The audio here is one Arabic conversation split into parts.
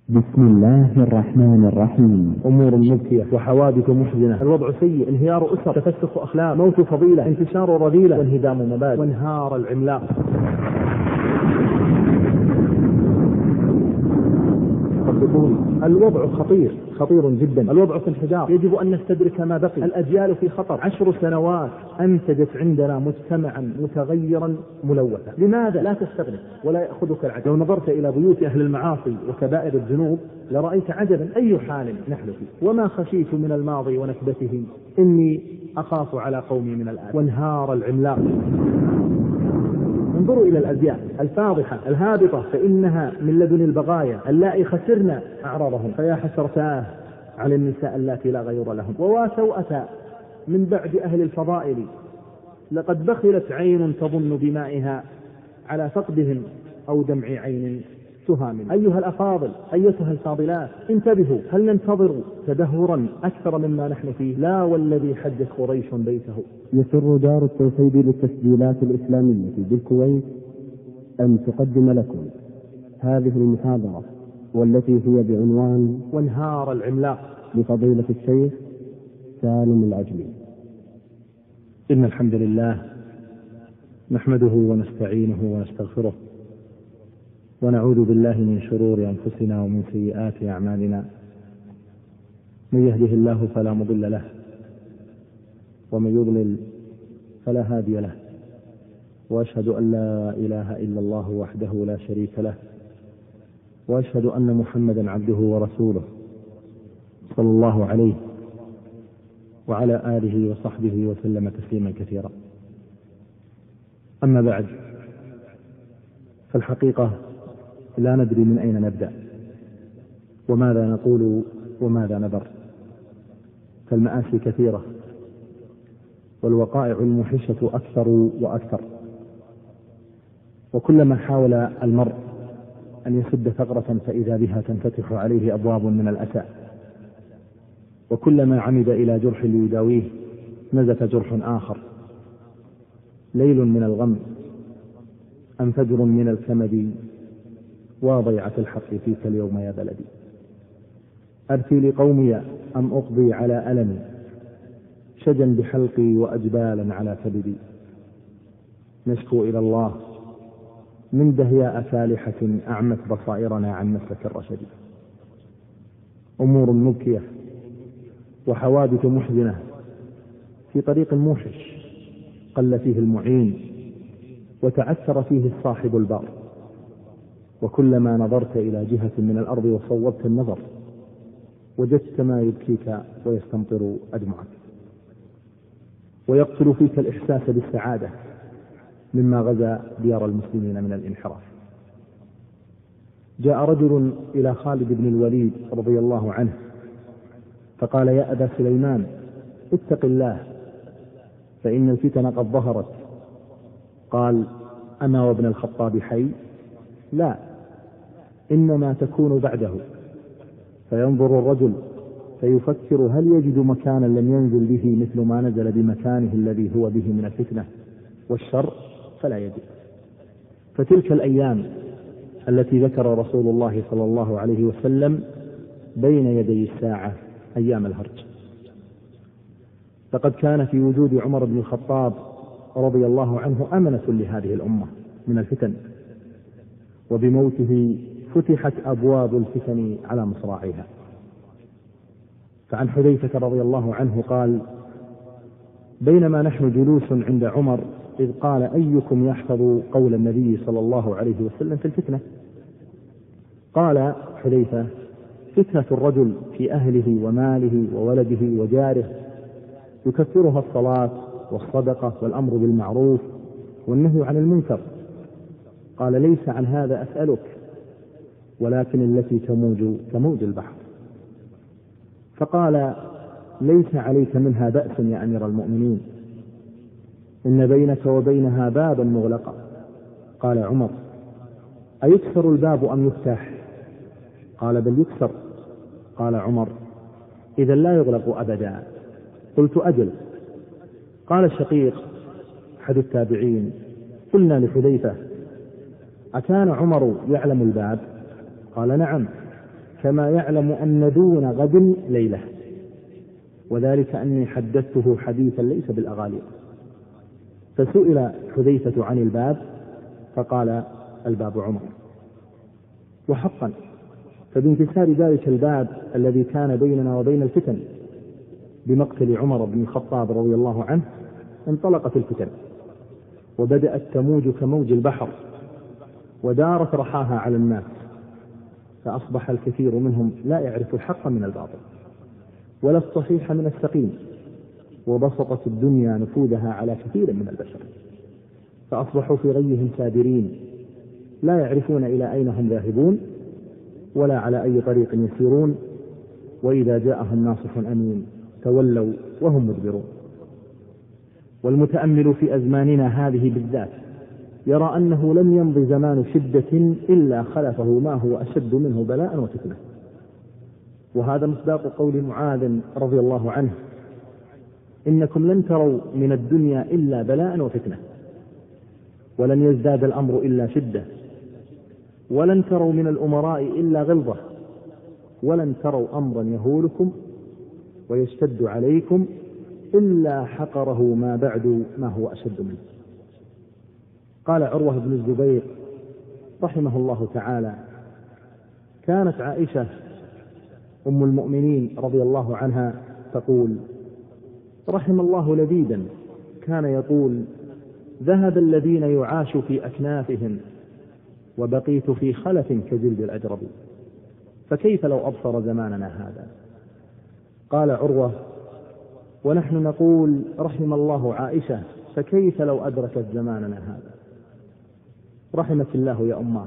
بسم الله الرحمن الرحيم. أمور مبكية وحوادث محزنة، الوضع سيء، انهيار أسر، تفسخ أخلاق، موت فضيلة، انتشار رذيلة، وانهدام مبادئ، وانهار العملاق. الوضع خطير جدا، الوضع في انحدار، يجب أن نستدرك ما بقي، الأجيال في خطر. 10 سنوات أنتجت عندنا مجتمعا متغيرا ملوثا. لماذا لا تستغرب ولا يأخذك العجب؟ لو نظرت إلى بيوت أهل المعاصي وكبائر الذنوب لرأيت عجبا، أي حال نحن فيه. وما خشيت من الماضي ونكبته إني أخاف على قومي من الآن. وانهار العملاق. انظروا إلى الأزياء الفاضحة الهابطة، فإنها من لدن البغايا اللائي خسرن أعراضهم. فيا حسرتاه على النساء اللاتي لا غير لهم، وواسوءة من بعد أهل الفضائل. لقد بخلت عين تظن بمائها على فقدهم أو دمع عين تهامل. أيها الأفاضل، أيتها الفاضلات، انتبهوا، هل ننتظر تدهورا أكثر مما نحن فيه؟ لا والذي حجت قريش بيته. يسر دار التوحيد للتسجيلات الإسلامية بالكويت أن تقدم لكم هذه المحاضرة، والتي هي بعنوان وانهار العملاق، لفضيلة الشيخ سالم العجمي. إن الحمد لله نحمده ونستعينه ونستغفره، ونعوذ بالله من شرور أنفسنا ومن سيئات أعمالنا. من يهده الله فلا مضل له، ومن يضلل فلا هادي له، وأشهد أن لا إله إلا الله وحده لا شريك له، وأشهد أن محمدا عبده ورسوله صلى الله عليه وعلى آله وصحبه وسلم تسليما كثيرا. أما بعد، فالحقيقة لا ندري من أين نبدأ، وماذا نقول وماذا نذر. فالمآسي كثيرة، والوقائع الموحشة أكثر وأكثر. وكلما حاول المرء أن يسد ثغرة فإذا بها تنفتح عليه أبواب من الأسى، وكلما عمد إلى جرح ليداويه نزف جرح آخر. ليل من الغم أم فجر من الكمد، وضيعة الحق فيك اليوم يا بلدي. أرثي لقومي أم أقضي على ألمي، شجا بحلقي وأجبالا على كبدي. نشكو إلى الله من دهياء فالحة أعمت بصائرنا عن مسلك الرشد. أمور مبكية وحوادث محزنة في طريق موحش، قل فيه المعين وتعثر فيه الصاحب البار. وكلما نظرت إلى جهة من الأرض وصوبت النظر وجدت ما يبكيك ويستمطر أدمعك، ويقتل فيك الإحساس بالسعادة مما غزا ديار المسلمين من الانحراف. جاء رجل إلى خالد بن الوليد رضي الله عنه فقال: يا أبا سليمان، اتق الله فإن الفتن قد ظهرت. قال: أما وابن الخطاب حي؟ لا، إنما تكون بعده. فينظر الرجل فيفكر هل يجد مكانا لم ينزل به مثل ما نزل بمكانه الذي هو به من الفتنة والشر، فلا يجد. فتلك الأيام التي ذكر رسول الله صلى الله عليه وسلم بين يدي الساعة أيام الهرج. لقد كان في وجود عمر بن الخطاب رضي الله عنه أمنة لهذه الأمة من الفتن، وبموته فتحت أبواب الفتن على مصراعيها. فعن حذيفة رضي الله عنه قال: بينما نحن جلوس عند عمر إذ قال: أيكم يحفظ قول النبي صلى الله عليه وسلم في الفتنة؟ قال حذيفة: فتنة الرجل في أهله وماله وولده وجاره، يكثرها الصلاة والصدقة والأمر بالمعروف والنهي عن المنكر. قال: ليس عن هذا أسألك، ولكن التي تموج البحر. فقال: ليس عليك منها بأس يا أمير المؤمنين، إن بينك وبينها بابا مغلقا. قال عمر: أيكسر الباب أم يفتح؟ قال: بل يكسر. قال عمر: إذا لا يغلق أبدا. قلت: أجل. قال الشقيق أحد التابعين: قلنا لحذيفة: أكان عمر يعلم الباب؟ قال: نعم. كما يعلم أن دون غد ليلة، وذلك أني حدثته حديثا ليس بالأغاليق. فسئل حذيفة عن الباب فقال: الباب عمر. وحقا فبانكسار ذلك الباب الذي كان بيننا وبين الفتن بمقتل عمر بن الخطاب رضي الله عنه انطلقت الفتن، وبدأت تموج كموج البحر، ودارت رحاها على الناس، فأصبح الكثير منهم لا يعرف الحق من الباطل ولا الصحيح من السقيم، وبسطت الدنيا نفوذها على كثير من البشر، فأصبحوا في غيهم سادرين لا يعرفون إلى أين هم ذاهبون ولا على أي طريق يسيرون، وإذا جاءهم ناصح أمين تولوا وهم مدبرون. والمتأمل في أزماننا هذه بالذات يرى أنه لم يمض زمان شدة إلا خلفه ما هو أشد منه بلاء وفتنة، وهذا مصداق قول معاذ رضي الله عنه: إنكم لن تروا من الدنيا إلا بلاء وفتنة، ولن يزداد الأمر إلا شدة، ولن تروا من الأمراء إلا غلظة، ولن تروا أمرا يهولكم ويشتد عليكم إلا حقره ما بعد ما هو أشد منه. قال عروة بن الزبير رحمه الله تعالى: كانت عائشة أم المؤمنين رضي الله عنها تقول: رحم الله لبيدا كان يقول: ذهب الذين يعاش في أكنافهم وبقيت في خلف كجلد الأجرب، فكيف لو أبصر زماننا هذا. قال عروة: ونحن نقول رحم الله عائشة، فكيف لو أدركت زماننا هذا. رحمك الله يا أماه.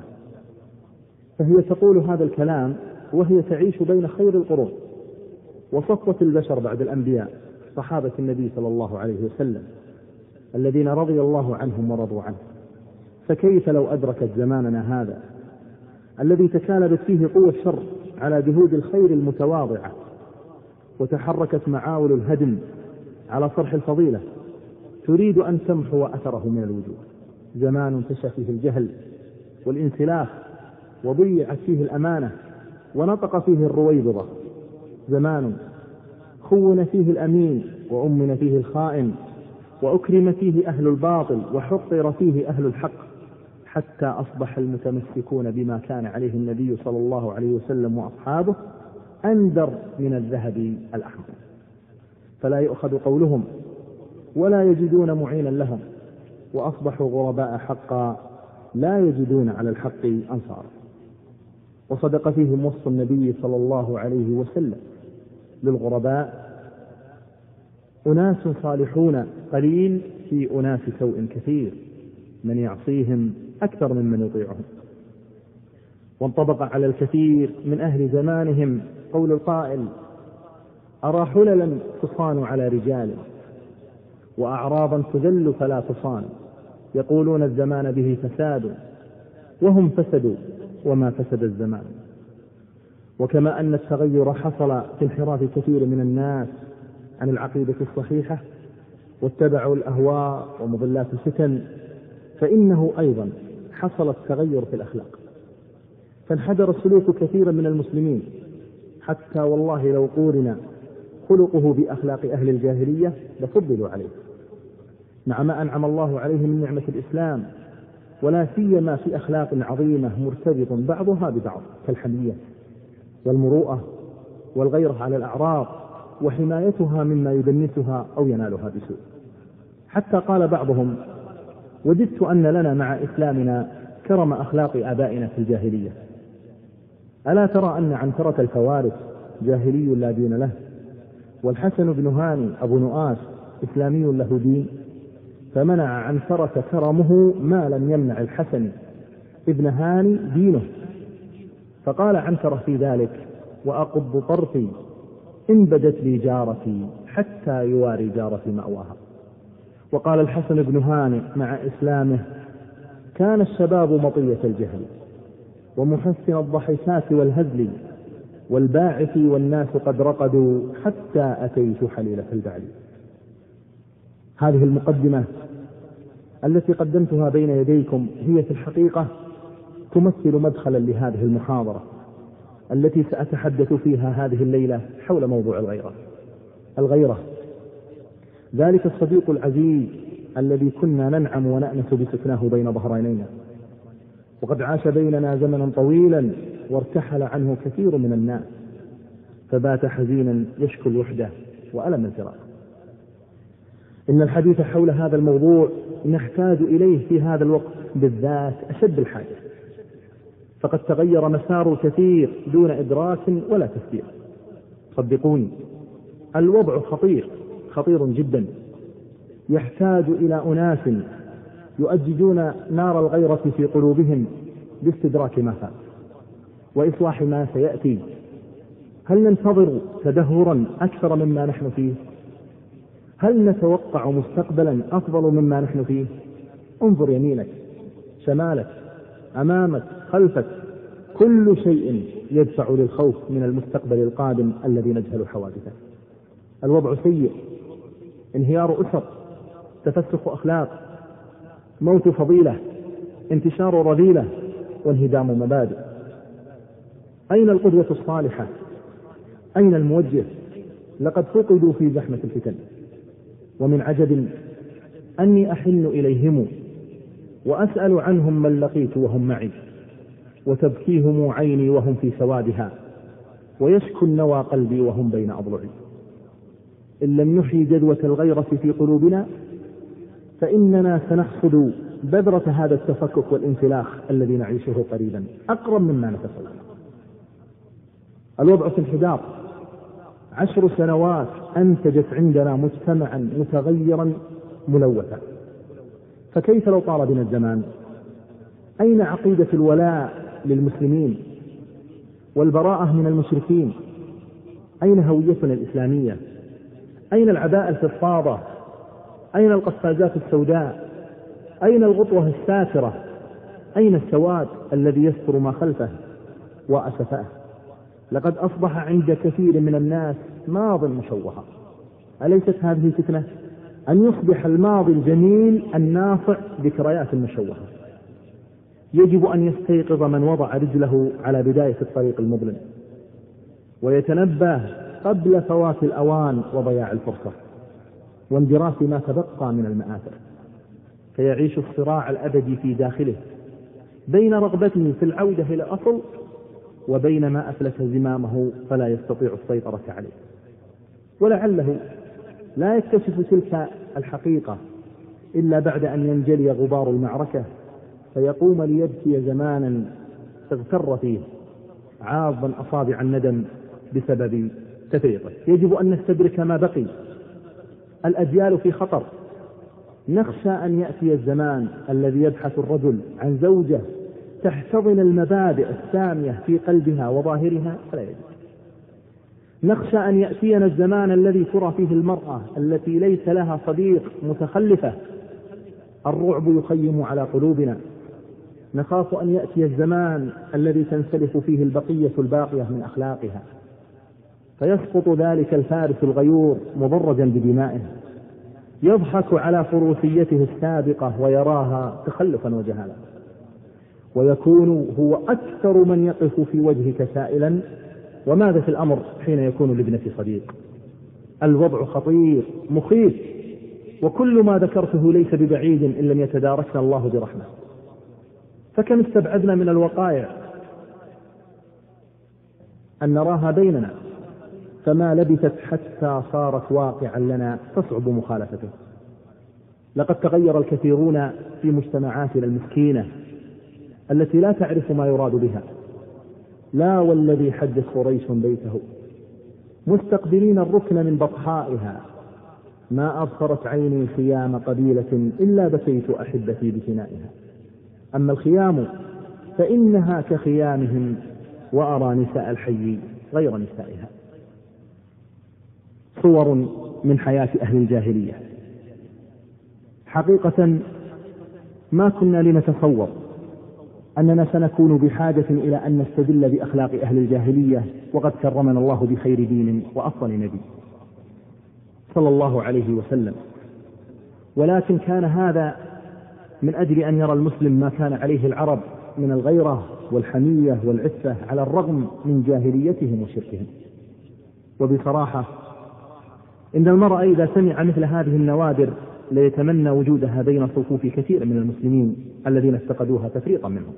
فهي تقول هذا الكلام وهي تعيش بين خير القرون وصفوة البشر بعد الأنبياء، صحابة النبي صلى الله عليه وسلم الذين رضي الله عنهم ورضوا عنه، فكيف لو أدركت زماننا هذا الذي تكالبت فيه قوة الشر على جهود الخير المتواضعة، وتحركت معاول الهدم على صرح الفضيلة تريد أن تمحو أثره من الوجود. زمان انتشى فيه الجهل والانسلاخ وضيعت فيه الأمانة ونطق فيه الرويبضة. زمان خون فيه الأمين وأمن فيه الخائن، وأكرم فيه أهل الباطل وحقر فيه أهل الحق، حتى أصبح المتمسكون بما كان عليه النبي صلى الله عليه وسلم وأصحابه أندر من الذهب الأحمر، فلا يؤخذ قولهم ولا يجدون معينا لهم، وأصبحوا غرباء حقا لا يجدون على الحق أنصارا. وصدق فيهم وصف النبي صلى الله عليه وسلم للغرباء: أناس صالحون قليل في أناس سوء كثير، من يعصيهم أكثر ممن يطيعهم. وانطبق على الكثير من أهل زمانهم قول القائل: أرى حللا تصان على رجال وأعراضا تذل فلا تصان، يقولون الزمان به فساد وهم فسدوا وما فسد الزمان. وكما أن التغير حصل في انحراف كثير من الناس عن العقيدة الصحيحة واتبعوا الأهواء ومضلات الفتن، فإنه أيضا حصل التغير في الأخلاق، فانحدر سلوك كثير من المسلمين، حتى والله لو قورن خلقه بأخلاق أهل الجاهلية لفضلوا عليه، مع ما أنعم الله عليه من نعمة الإسلام، ولا سيما في أخلاق عظيمة مرتبط بعضها ببعض كالحمية والمروءة والغيرة على الأعراض وحمايتها مما يدنسها أو ينالها بسوء. حتى قال بعضهم: وددت أن لنا مع إسلامنا كرم أخلاق آبائنا في الجاهلية. ألا ترى أن عنترة الفوارس جاهلي لا دين له، والحسن بن هاني أبو نؤاس إسلامي له دين، فمنع عنترة كرمه ما لم يمنع الحسن ابن هاني دينه. فقال عنترة في ذلك: وأقض طرفي إن بدت لي جارتي حتى يواري جارتي مأواها. وقال الحسن بن هاني مع إسلامه: كان الشباب مطية الجهل ومحسن الضحكات والهزل، والباعث والناس قد رقدوا حتى أتيت حليلة البعل. هذه المقدمة التي قدمتها بين يديكم هي في الحقيقة تمثل مدخلا لهذه المحاضرة التي سأتحدث فيها هذه الليلة حول موضوع الغيرة. ذلك الصديق العزيز الذي كنا ننعم ونأنس بسكناه بين ظهرانينا، وقد عاش بيننا زمنا طويلا وارتحل عنه كثير من الناس، فبات حزينا يشكو الوحدة وألم الفراق. إن الحديث حول هذا الموضوع نحتاج إليه في هذا الوقت بالذات أشد الحاجة، فقد تغير مسار كثير دون إدراك ولا تفكير. صدقوني الوضع خطير جدا، يحتاج إلى أناس يؤججون نار الغيرة في قلوبهم باستدراك ما فات وإصلاح ما سيأتي. هل ننتظر تدهورا أكثر مما نحن فيه؟ هل نتوقع مستقبلا أفضل مما نحن فيه؟ انظر يمينك، شمالك، أمامك، خلفك، كل شيء يدفع للخوف من المستقبل القادم الذي نجهل حوادثه. الوضع سيء، انهيار أسر، تفسخ أخلاق، موت فضيلة، انتشار رذيلة، وانهدام مبادئ. أين القدوة الصالحة؟ أين الموجه؟ لقد فقدوا في زحمة الفتن. ومن عجب أني أحن إليهم وأسأل عنهم من لقيت وهم معي، وتبكيهم عيني وهم في سوادها، ويشكو النوى قلبي وهم بين أضلعي. إن لم نحيي جدوى الغيرة في قلوبنا فإننا سنحصد بذرة هذا التفكك والانفلاخ الذي نعيشه قريبا أقرب مما نتصور. الوضع في انحدار. 10 سنوات أنتجت عندنا مجتمعا متغيرا ملوثا، فكيف لو طال بنا الزمان؟ أين عقيدة الولاء للمسلمين والبراءة من المشركين؟ أين هويتنا الإسلامية؟ أين العباءة الفضفاضة؟ أين القفازات السوداء؟ أين الغطوة الساترة؟ أين السواد الذي يستر ما خلفه وأسفاه؟ لقد أصبح عند كثير من الناس ماض مشوهة. أليست هذه فتنة؟ أن يصبح الماضي الجميل النافع ذكريات مشوهة. يجب أن يستيقظ من وضع رجله على بداية الطريق المظلم، ويتنبه قبل فوات الأوان وضياع الفرصة واندراس ما تبقى من المآثر، فيعيش الصراع الأبدي في داخله بين رغبته في العودة إلى الأصل وبين ما أفلت زمامه فلا يستطيع السيطرة عليه. ولعله لا يكتشف تلك الحقيقة إلا بعد أن ينجلي غبار المعركة، فيقوم ليبكي زمانا تغتر فيه عاضا أصابع الندم بسبب تفريطه. يجب أن نستدرك ما بقي. الأجيال في خطر. نخشى أن يأتي الزمان الذي يبحث الرجل عن زوجة تحتضن المبادئ السامية في قلبها وظاهرها فلا يجب. نخشى أن يأتينا الزمان الذي ترى فيه المرأة التي ليس لها صديق متخلفة، الرعب يخيم على قلوبنا. نخاف أن يأتي الزمان الذي تنسلخ فيه البقية الباقية من أخلاقها، فيسقط ذلك الفارس الغيور مضرجا بدمائه، يضحك على فروسيته السابقة ويراها تخلفا وجهالا، ويكون هو أكثر من يقف في وجهك سائلا: وماذا في الأمر حين يكون لابنتي صديق؟ الوضع خطير مخيف، وكل ما ذكرته ليس ببعيد إن لم يتداركنا الله برحمة. فكم استبعدنا من الوقائع أن نراها بيننا، فما لبثت حتى صارت واقعا لنا تصعب مخالفته. لقد تغير الكثيرون في مجتمعاتنا المسكينة التي لا تعرف ما يراد بها. لا والذي حدث قريش بيته مستقبلين الركن من بطحائها، ما أبصرت عيني خيام قبيلة إلا بكيت أحبتي بفنائها. أما الخيام فإنها كخيامهم، وأرى نساء الحي غير نسائها. صور من حياة أهل الجاهلية. حقيقة ما كنا لنتصور أننا سنكون بحاجة إلى أن نستدل بأخلاق أهل الجاهلية، وقد كرمنا الله بخير دين وأفضل نبي صلى الله عليه وسلم. ولكن كان هذا من أجل أن يرى المسلم ما كان عليه العرب من الغيرة والحمية والعفة على الرغم من جاهليتهم وشركهم. وبصراحة إن المرء إذا سمع مثل هذه النوادر ليتمنى وجودها بين صفوف كثير من المسلمين الذين افتقدوها تفريطا منهم،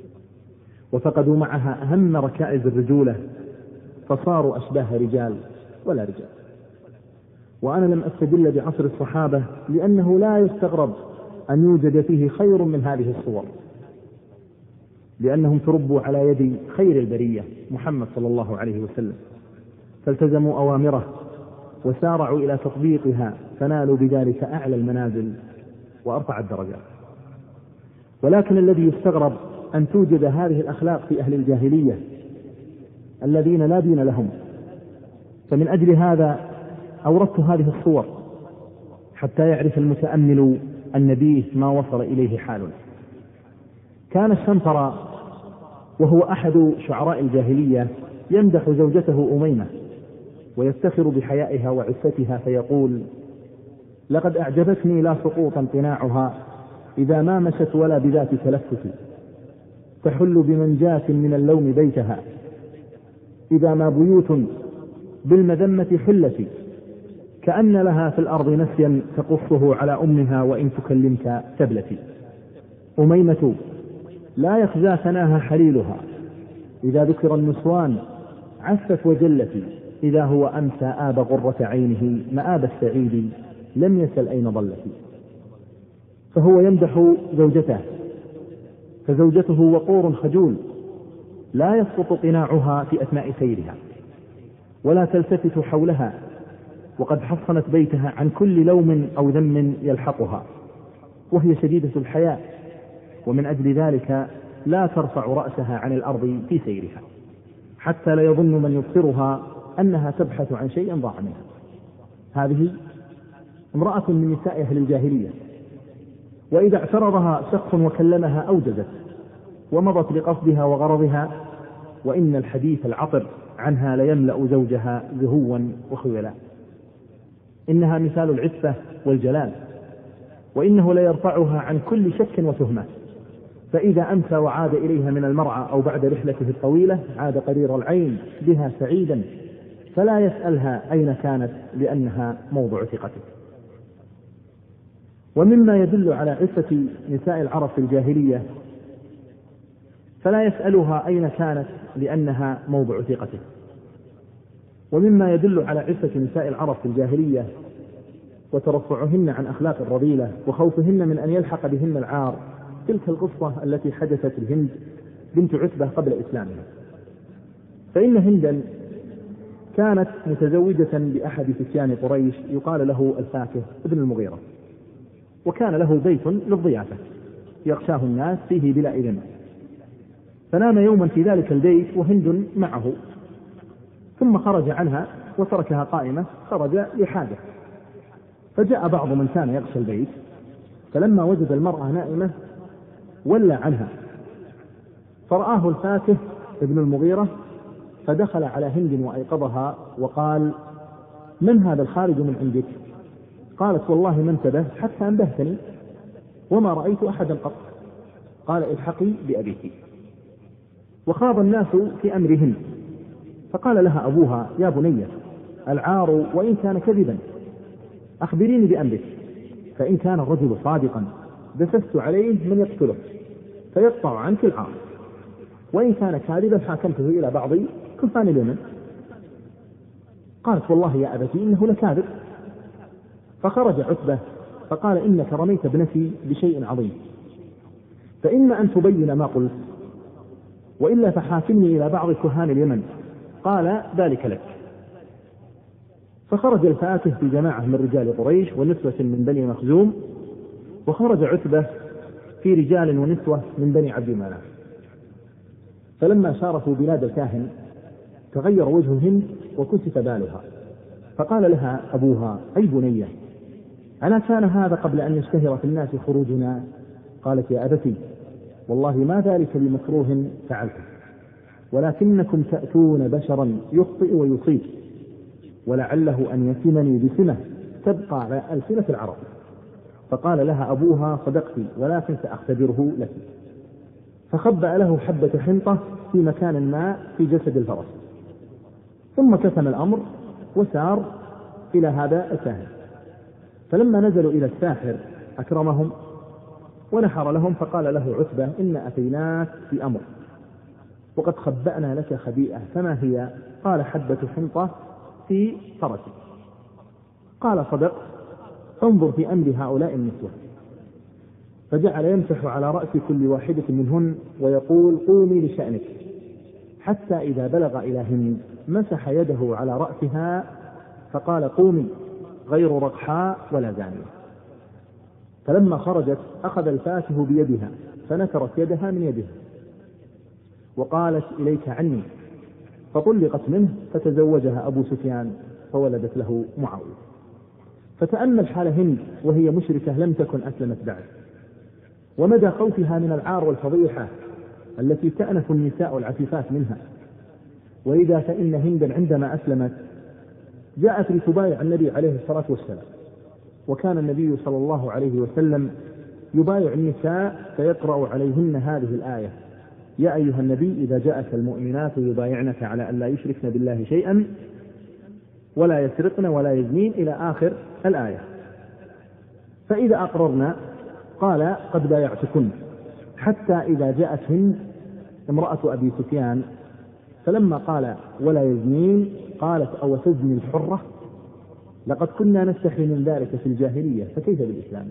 وفقدوا معها أهم ركائز الرجولة، فصاروا أشباه رجال ولا رجال. وأنا لم أستدل بعصر الصحابة لأنه لا يستغرب أن يوجد فيه خير من هذه الصور، لأنهم تربوا على يد خير البرية محمد صلى الله عليه وسلم، فالتزموا أوامره وسارعوا إلى تطبيقها، فنالوا بذلك أعلى المنازل وأرفع الدرجات. ولكن الذي يستغرب أن توجد هذه الأخلاق في أهل الجاهلية الذين لا دين لهم. فمن أجل هذا أوردت هذه الصور حتى يعرف المتأمل النبي ما وصل إليه حالنا. كان الشنطر وهو أحد شعراء الجاهلية يمدح زوجته أميمة ويفتخر بحيائها وعفتها، فيقول: لقد أعجبتني لا سقوط امتناعها إذا ما مشت ولا بذات تلفت، تحل بمنجاة من اللوم بيتها إذا ما بيوت بالمذمة حلت، كأن لها في الأرض نسيا تقصه على أمها وإن تكلمك تبلتي. أميمة لا يخزى ثناها حليلها إذا ذكر النسوان عفت وجلت، إذا هو أمسى آب غرة عينه مآب السعيد لم يسل أين ضلت. فهو يمدح زوجته، فزوجته وقور خجول لا يسقط قناعها في أثناء سيرها ولا تلتفت حولها، وقد حصنت بيتها عن كل لوم أو ذم يلحقها، وهي شديدة الحياء، ومن أجل ذلك لا ترفع رأسها عن الأرض في سيرها، حتى لا يظن من يبصرها أنها تبحث عن شيء ضاع منها. هذه امرأة من نساء أهل الجاهلية، وإذا اعترضها شخص وكلمها أوجزت ومضت لقصدها وغرضها، وإن الحديث العطر عنها ليملأ زوجها زهوا وخيلا. إنها مثال العفة والجلال، وإنه ليرفعها عن كل شك وتهمة. فإذا أمسى وعاد إليها من المرعى أو بعد رحلته الطويلة عاد قرير العين بها سعيدا، فلا يسألها أين كانت لأنها موضع ثقته. ومما يدل على عفة نساء العرب في الجاهلية فلا يسألها أين كانت لأنها موضع ثقته. ومما يدل على عفة نساء العرب في الجاهلية وترفعهن عن أخلاق الرذيلة وخوفهن من أن يلحق بهن العار تلك القصة التي حدثت لهند بنت عتبة قبل إسلامها. فإن هندا كانت متزوجة بأحد فتيان قريش يقال له الفاكه ابن المغيرة، وكان له بيت للضيافة يغشاه الناس فيه بلا إذن. فنام يوما في ذلك البيت وهند معه، ثم خرج عنها وتركها قائمة، خرج لحاجة. فجاء بعض من كان يغشى البيت، فلما وجد المرأة نائمة ولى عنها، فرآه الفاكه ابن المغيرة، فدخل على هند وأيقظها وقال: من هذا الخارج من عندك؟ قالت: والله ما انتبه حتى أنبهتني وما رأيت أحدا قط. قال: الحقي بأبيك. وخاض الناس في أمرهن، فقال لها أبوها: يا بني، العار وإن كان كذبا أخبريني بأمرك، فإن كان الرجل صادقا دسست عليه من يقتله فيقطع عنك العار، وإن كان كاذبا حاكمته إلى بعض كفان اليمن. قالت: والله يا أبتي إنه لكاذب. فخرج عتبة فقال: إنك رميت ابنتي بشيء عظيم، فإما أن تبين ما قلت وإلا فحاكمني إلى بعض كهان اليمن. قال: ذلك لك. فخرج الفاكه في جماعة من رجال قريش ونسوة من بني مخزوم، وخرج عتبة في رجال ونسوة من بني عبد مناف. فلما شارفوا بلاد الكاهن تغير وجه هند وكشف بالها، فقال لها أبوها: أي بنية، ألا كان هذا قبل أن يشتهر في الناس خروجنا؟ قالت: يا أبتي، والله ما ذلك لمكروه فعلته، ولكنكم تأتون بشرا يخطئ ويصيب، ولعله أن يسمني بسمة تبقى على ألسنة العرب. فقال لها أبوها: صدقت، ولكن سأختبره لك. فخبأ له حبة حنطة في مكان ما في جسد الفرس، ثم كتم الأمر وسار إلى هذا الساحر. فلما نزلوا إلى الساحر أكرمهم ونحر لهم، فقال له عتبة: إن أتيناك في أمر وقد خبأنا لك خبيئة، فما هي؟ قال: حبة حنطة في فرسي. قال: صدق، انظر في أمر هؤلاء النسوة. فجعل يمسح على رأس كل واحدة منهن ويقول: قومي لشأنك، حتى إذا بلغ إلى هند مسح يده على رأسها فقال: قومي، غير رقحاء ولا زانية. فلما خرجت أخذ الفاته بيدها فنكرت يدها من يده وقالت: إليك عني. فطلقت منه فتزوجها أبو سفيان فولدت له معاوية. فتأمل حال هند وهي مشركة لم تكن أسلمت بعد، ومدى خوفها من العار والفضيحة التي تأنف النساء العفيفات منها. وإذا فإن هندا عندما أسلمت جاءت لتبايع النبي عليه الصلاة والسلام، وكان النبي صلى الله عليه وسلم يبايع النساء فيقرأ عليهن هذه الآية: يا أيها النبي إذا جاءك المؤمنات يبايعنك على أن لا يشركن بالله شيئا ولا يسرقن ولا يزنين إلى آخر الآية. فإذا أقررنا قال: قد بايعتكن، حتى إذا جاءت هند امرأة أبي سفيان فلما قال ولا يزنين قالت: أو تزني الحرة؟ لقد كنا نستحي من ذلك في الجاهلية، فكيف بالإسلام؟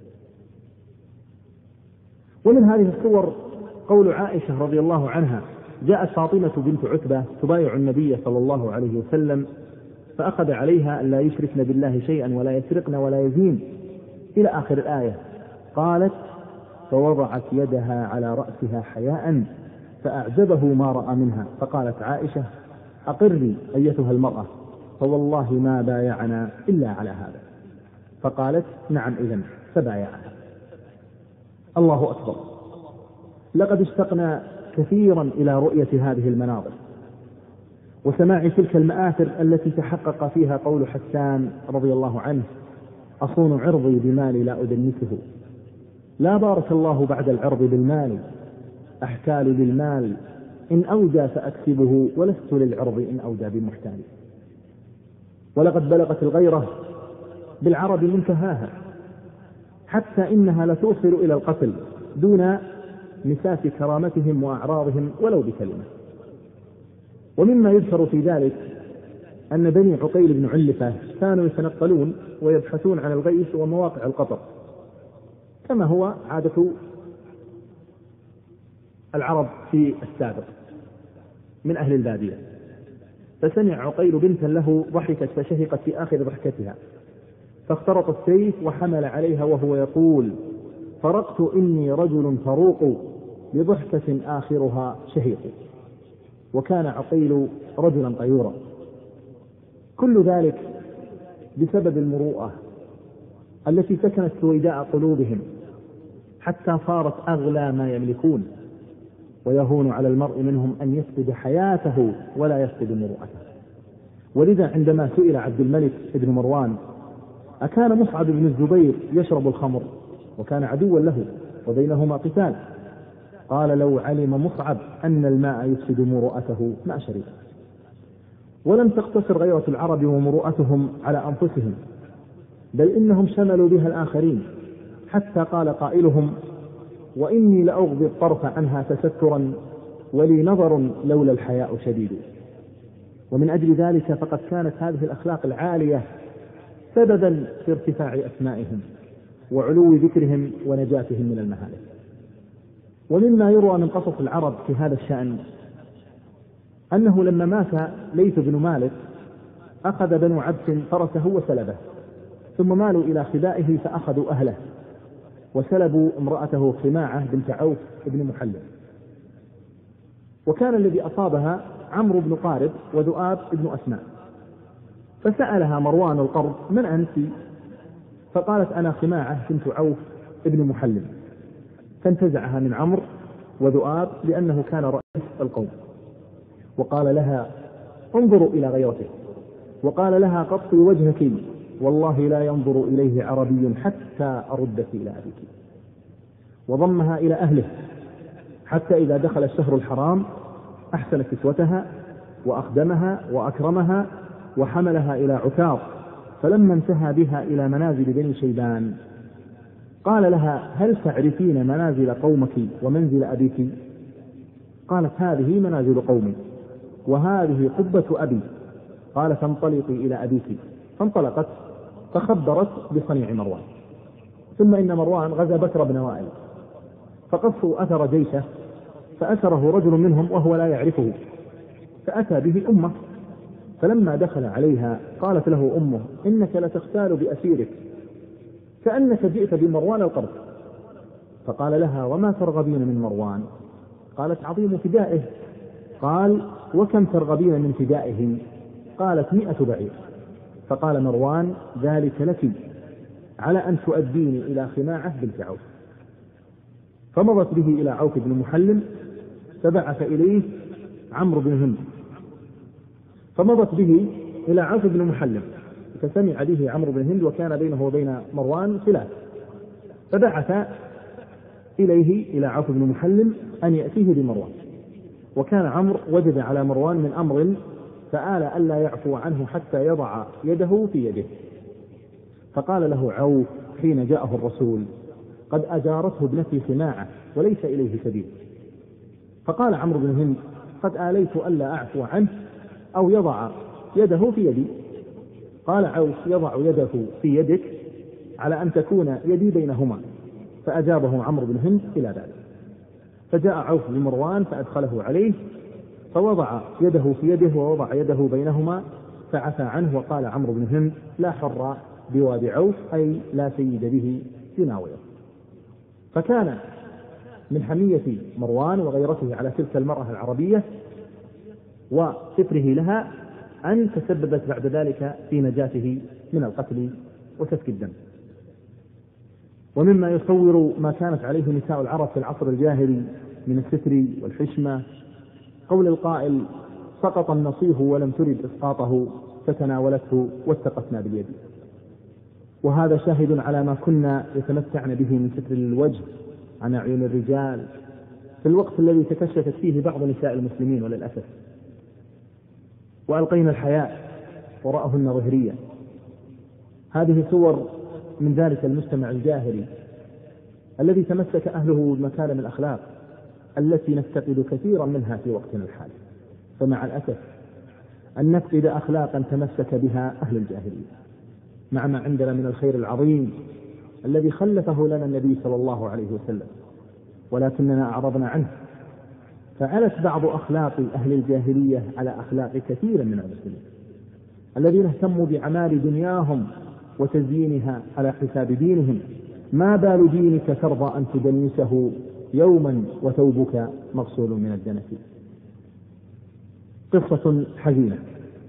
ومن هذه الصور قول عائشة رضي الله عنها: جاءت فاطمة بنت عتبة تبايع النبي صلى الله عليه وسلم فأخذ عليها أن لا يشركن بالله شيئا ولا يسرقن ولا يزنين إلى آخر الآية. قالت: فوضعت يدها على رأسها حياء فأعجبه ما رأى منها، فقالت عائشة: أقري أيتها المرأة، فوالله ما بايعنا إلا على هذا. فقالت: نعم إذن، فبايعها. الله أكبر. لقد اشتقنا كثيرا إلى رؤية هذه المناظر وسماع تلك المآثر التي تحقق فيها قول حسان رضي الله عنه: أصون عرضي بمالي لا أدنسه، لا بارك الله بعد العرض بالمال، أحتال للمال إن أودى فأكسبه، ولست للعرض إن أودى بمحتال. ولقد بلغت الغيرة بالعرب منتهاها، حتى إنها لتوصل إلى القتل دون مساس كرامتهم وأعراضهم ولو بكلمة. ومما يذكر في ذلك أن بني عقيل بن علفة كانوا يتنقلون ويبحثون عن الغيث ومواقع القطر كما هو عادة العرب في السابق من أهل البادية. فسمع عقيل بنتا له ضحكت فشهقت في آخر ضحكتها، فاخترط السيف وحمل عليها وهو يقول: فرقت إني رجل فروق بضحكة آخرها شهيق. وكان عقيل رجلا غيورا. كل ذلك بسبب المروءة التي سكنت سويداء قلوبهم حتى صارت أغلى ما يملكون، ويهون على المرء منهم أن يفقد حياته ولا يفقد مروءته. ولذا عندما سئل عبد الملك بن مروان: أكان مصعب بن الزبير يشرب الخمر؟ وكان عدوا له وبينهما قتال. قال: لو علم مصعب أن الماء يفسد مروءته ما شرب. ولم تقتصر غيرة العرب ومروءتهم على أنفسهم، بل إنهم شملوا بها الآخرين، حتى قال قائلهم: وإني لأغضي الطرف عنها تسترا ولي نظر لولا الحياء شديد. ومن أجل ذلك فقد كانت هذه الأخلاق العالية سببا في ارتفاع أسمائهم وعلو ذكرهم ونجاتهم من المهالك. ومما يروى من قصص العرب في هذا الشأن أنه لما مات ليث بن مالك أخذ بنو عبس فرسه وسلبه، ثم مالوا إلى خبائه فأخذوا أهله وسلبوا امرأته خماعة بنت عوف بن محلب. وكان الذي أصابها عمرو بن قارب وذؤاب بن أسماء. فسألها مروان القرض: من أنت؟ فقالت: أنا خماعة بنت عوف بن محلب. فانتزعها من عمرو وذؤاب لأنه كان رئيس القوم، وقال لها: انظروا إلى غيرته، وقال لها: قطي وجهك، والله لا ينظر إليه عربي حتى أردك إلى أبيك. وضمها إلى أهله حتى إذا دخل الشهر الحرام أحسن كسوتها وأخدمها وأكرمها وحملها إلى عكاظ، فلما انتهى بها إلى منازل بني شيبان قال لها: هل تعرفين منازل قومك ومنزل أبيك؟ قالت: هذه منازل قومي وهذه قبة أبي. قال: فانطلقي إلى أبيك. فانطلقت فخبرت بصنيع مروان. ثم إن مروان غزا بكر بن وائل فقصوا أثر جيشه، فأثره رجل منهم وهو لا يعرفه، فأتى به أمه، فلما دخل عليها قالت له أمه: إنك لتختال بأسيرك كأنك جئت بمروان القرد. فقال لها: وما ترغبين من مروان؟ قالت: عظيم فدائه. قال: وكم ترغبين من فدائه؟ قالت: 100 بعير. فقال مروان: ذلك لك على أن تؤديني إلى خماعة بنت عوف. فمضت به إلى عوف بن محلم فبعث إليه عمرو بن هند، فمضت به إلى عوف بن محلم فسمع به عمرو بن هند، وكان بينه وبين مروان خلاف، فبعث إليه إلى عوف بن محلم أن يأتيه بمروان. وكان عمرو وجد على مروان من أمر فآل ألا يعفو عنه حتى يضع يده في يده. فقال له عوف حين جاءه الرسول: قد أجارته ابنتي خماعة وليس إليه سبيل. فقال عمرو بن هند: قد آليت ألا أعفو عنه أو يضع يده في يدي. قال عوف: يضع يده في يدك على أن تكون يدي بينهما. فأجابه عمرو بن هند إلى ذلك. فجاء عوف بمروان فأدخله عليه فوضع يده في يده ووضع يده بينهما فعفى عنه. وقال عمرو بن هند: لا حر بواد عوف، أي لا سيد به يناوله. فكان من حمية مروان وغيرته على تلك المرأة العربية وسفره لها أن تسببت بعد ذلك في نجاته من القتل وسفك الدم. ومما يصور ما كانت عليه نساء العرب في العصر الجاهلي من الستر والحشمة قول القائل: سقط النصيح ولم ترد إسقاطه فتناولته واتقتنا باليد. وهذا شاهد على ما كنا يتمتعن به من ستر الوجه عن أعين الرجال في الوقت الذي تكشفت فيه بعض نساء المسلمين وللأسف، وألقينا الحياء وراءهن ظهريا. هذه صور من ذلك المجتمع الجاهلي الذي تمسك أهله بمكارم الأخلاق التي نفتقد كثيرا منها في وقتنا الحالي. فمع الأسف أن نفقد أخلاقا تمسك بها أهل الجاهلية مع ما عندنا من الخير العظيم الذي خلفه لنا النبي صلى الله عليه وسلم، ولكننا أعرضنا عنه. فعلت بعض أخلاق أهل الجاهلية على أخلاق كثير من المسلمين الذين اهتموا بأعمال دنياهم وتزيينها على حساب دينهم. ما بال دينك ترضى أن تدنسه يوما وثوبك مغسول من الدنس. قصة حزينة.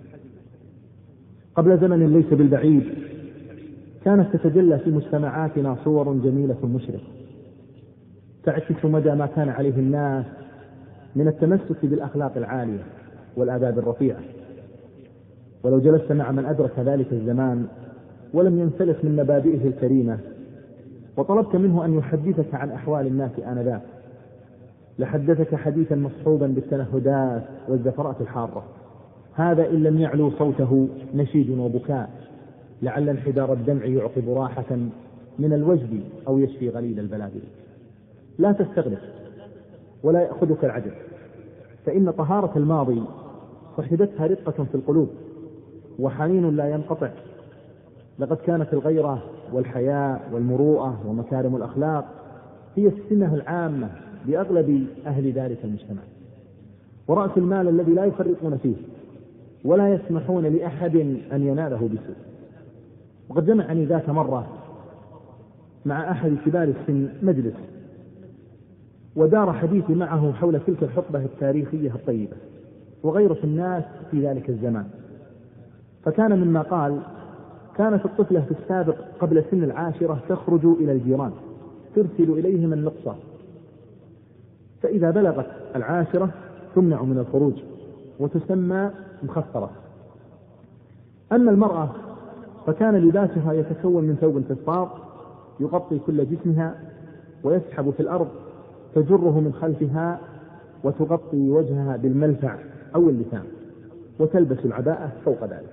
قبل زمن ليس بالبعيد كانت تتجلى في مجتمعاتنا صور جميلة مشرقة تعكس مدى ما كان عليه الناس من التمسك بالأخلاق العالية والآداب الرفيعة. ولو جلست مع من أدرك ذلك الزمان ولم ينسلخ من مبادئه الكريمة وطلبت منه أن يحدثك عن أحوال الناس آنذاك لحدثك حديثا مصحوبا بالتنهدات والزفرات الحارة. هذا إن لم يعلو صوته نشيد وبكاء، لعل انحدار الدمع يعقب راحة من الوجد أو يشفي غليل البلادل. لا تستغرب ولا يأخذك العجب، فإن طهارة الماضي صحبتها رقة في القلوب وحنين لا ينقطع. لقد كانت الغيرة والحياء والمروءة ومكارم الأخلاق هي السمة العامة لأغلب أهل ذلك المجتمع، ورأس المال الذي لا يفرطون فيه ولا يسمحون لأحد أن يناله بسوء. وقد جمعني ذات مرة مع أحد كبار السن مجلس، ودار حديثي معه حول تلك الحقبة التاريخية الطيبة وغيرة الناس في ذلك الزمان. فكان مما قال: كانت الطفلة في السابق قبل سن 10 تخرج إلى الجيران ترسل إليهم النقصة، فإذا بلغت 10 تمنع من الخروج وتسمى مخفرة. أما المرأة فكان لباسها يتكون من ثوب فضفاض يغطي كل جسمها ويسحب في الأرض تجره من خلفها وتغطي وجهها بالملفع أو اللسان وتلبس العباءة فوق ذلك.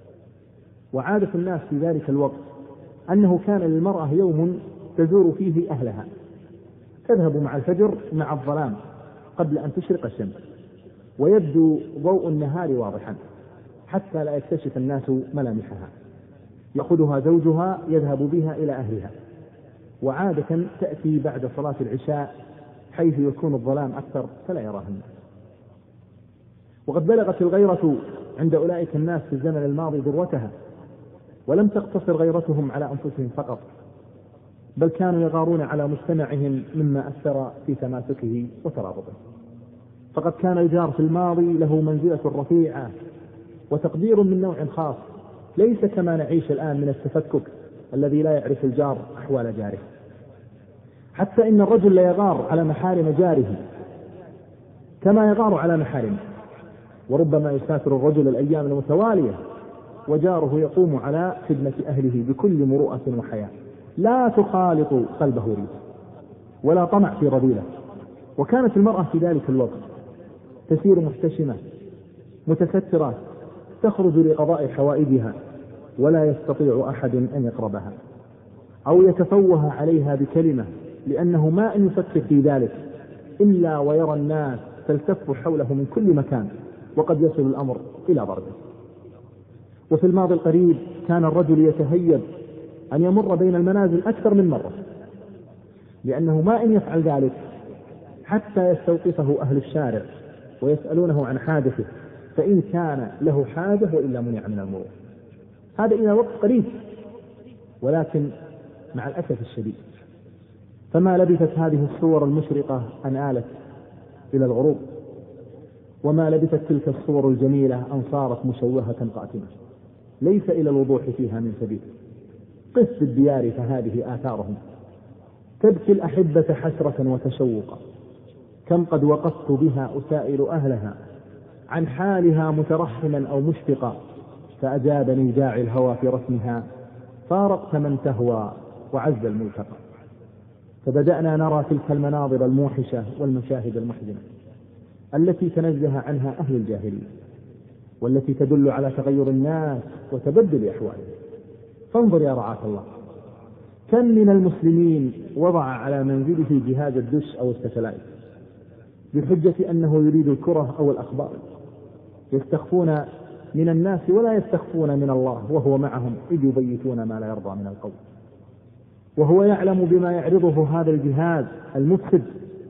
وعادة الناس في ذلك الوقت أنه كان للمرأة يوم تزور فيه أهلها، تذهب مع الفجر مع الظلام قبل أن تشرق الشمس، ويبدو ضوء النهار واضحا حتى لا يكتشف الناس ملامحها. يأخذها زوجها يذهب بها إلى أهلها، وعادة تأتي بعد صلاة العشاء حيث يكون الظلام أكثر فلا يراها الناس. وقد بلغت الغيرة عند أولئك الناس في الزمن الماضي ذروتها، ولم تقتصر غيرتهم على أنفسهم فقط، بل كانوا يغارون على مجتمعهم مما أثر في تماسكه وترابطه. فقد كان الجار في الماضي له منزلة رفيعة وتقدير من نوع خاص، ليس كما نعيش الآن من التفكك الذي لا يعرف الجار أحوال جاره، حتى إن الرجل لا يغار على محارم جاره كما يغار على محارمه. وربما يسافر الرجل الأيام المتوالية وجاره يقوم على خدمة أهله بكل مروءة وحياة، لا تخالط قلبه ريح ولا طمع في رذيلة. وكانت المرأة في ذلك الوقت تسير محتشمة متسترة، تخرج لقضاء حوائجها، ولا يستطيع أحد أن يقربها أو يتفوه عليها بكلمة، لأنه ما أن يفكر في ذلك إلا ويرى الناس تلتف حوله من كل مكان، وقد يصل الأمر إلى ضربه. وفي الماضي القريب كان الرجل يتهيب أن يمر بين المنازل أكثر من مرة، لأنه ما أن يفعل ذلك حتى يستوقفه أهل الشارع ويسألونه عن حادثه، فإن كان له حاجة وإلا منع من المرور. هذا إلى وقت قريب، ولكن مع الأسف الشديد فما لبثت هذه الصور المشرقة أن آلت إلى الغروب، وما لبثت تلك الصور الجميلة أن صارت مشوهة قاتمة ليس إلى الوضوح فيها من سبيل. قف بالديار فهذه آثارهم، تبكي الأحبة حسرة وتشوقا، كم قد وقفت بها أسائل أهلها عن حالها مترحما أو مشفقا، فأجابني داعي الهوى في رسمها، فارقت من تهوى وعز الملتقى. فبدأنا نرى تلك المناظر الموحشة والمشاهد المحزنة التي تنزه عنها أهل الجاهلية، والتي تدل على تغير الناس وتبدل أحوالهم. فانظر يا رعاك الله، كم من المسلمين وضع على منزله جهاز الدش أو الستلايت بحجة أنه يريد الكرة أو الأخبار، يستخفون من الناس ولا يستخفون من الله، وهو معهم إذ يبيتون ما لا يرضى من القول، وهو يعلم بما يعرضه هذا الجهاز المفسد،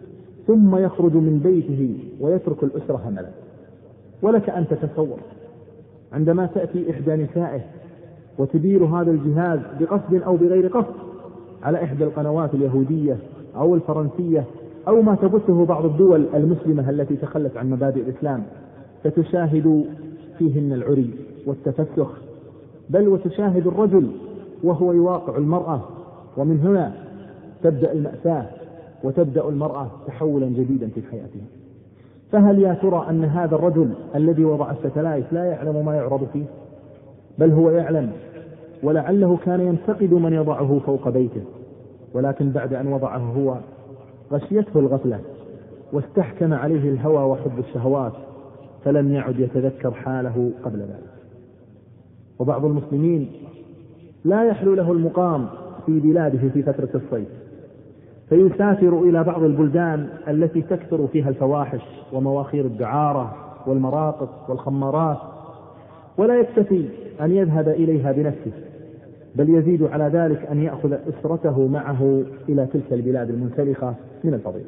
ثم يخرج من بيته ويترك الأسرة هملا. ولك أن تتصور عندما تأتي إحدى نسائه وتدير هذا الجهاز بقصد أو بغير قصد على إحدى القنوات اليهودية أو الفرنسية أو ما تبثه بعض الدول المسلمة التي تخلت عن مبادئ الإسلام، فتشاهد فيهن العري والتفسخ، بل وتشاهد الرجل وهو يواقع المرأة، ومن هنا تبدأ المأساة وتبدأ المرأة تحولا جديدا في حياتها. فهل يا ترى أن هذا الرجل الذي وضع الستلايت لا يعلم ما يعرض فيه؟ بل هو يعلم، ولعله كان ينتقد من يضعه فوق بيته، ولكن بعد أن وضعه هو غشيته الغفلة واستحكم عليه الهوى وحب الشهوات، فلم يعد يتذكر حاله قبل ذلك. وبعض المسلمين لا يحلو له المقام في بلاده في فترة الصيف، فيسافر إلى بعض البلدان التي تكثر فيها الفواحش ومواخير الدعارة والمراقص والخمارات، ولا يكتفي أن يذهب إليها بنفسه، بل يزيد على ذلك أن يأخذ أسرته معه إلى تلك البلاد المنسلخة من الفضيلة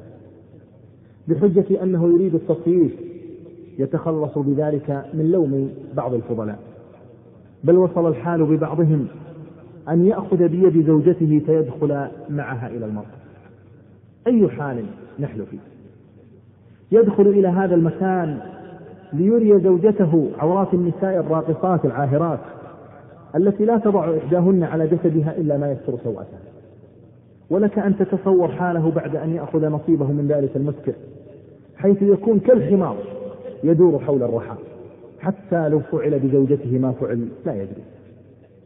بحجة أنه يريد التصويف، يتخلص بذلك من لوم بعض الفضلاء. بل وصل الحال ببعضهم أن يأخذ بيد زوجته فيدخل معها إلى المرء. أي حال نحن فيه؟ يدخل إلى هذا المكان ليري زوجته عورات النساء الراقصات العاهرات التي لا تضع إحداهن على جسدها إلا ما يستر سوءتها. ولك أن تتصور حاله بعد أن يأخذ نصيبه من ذلك المسكر، حيث يكون كالحمار يدور حول الرحى، حتى لو فعل بزوجته ما فعل لا يدري.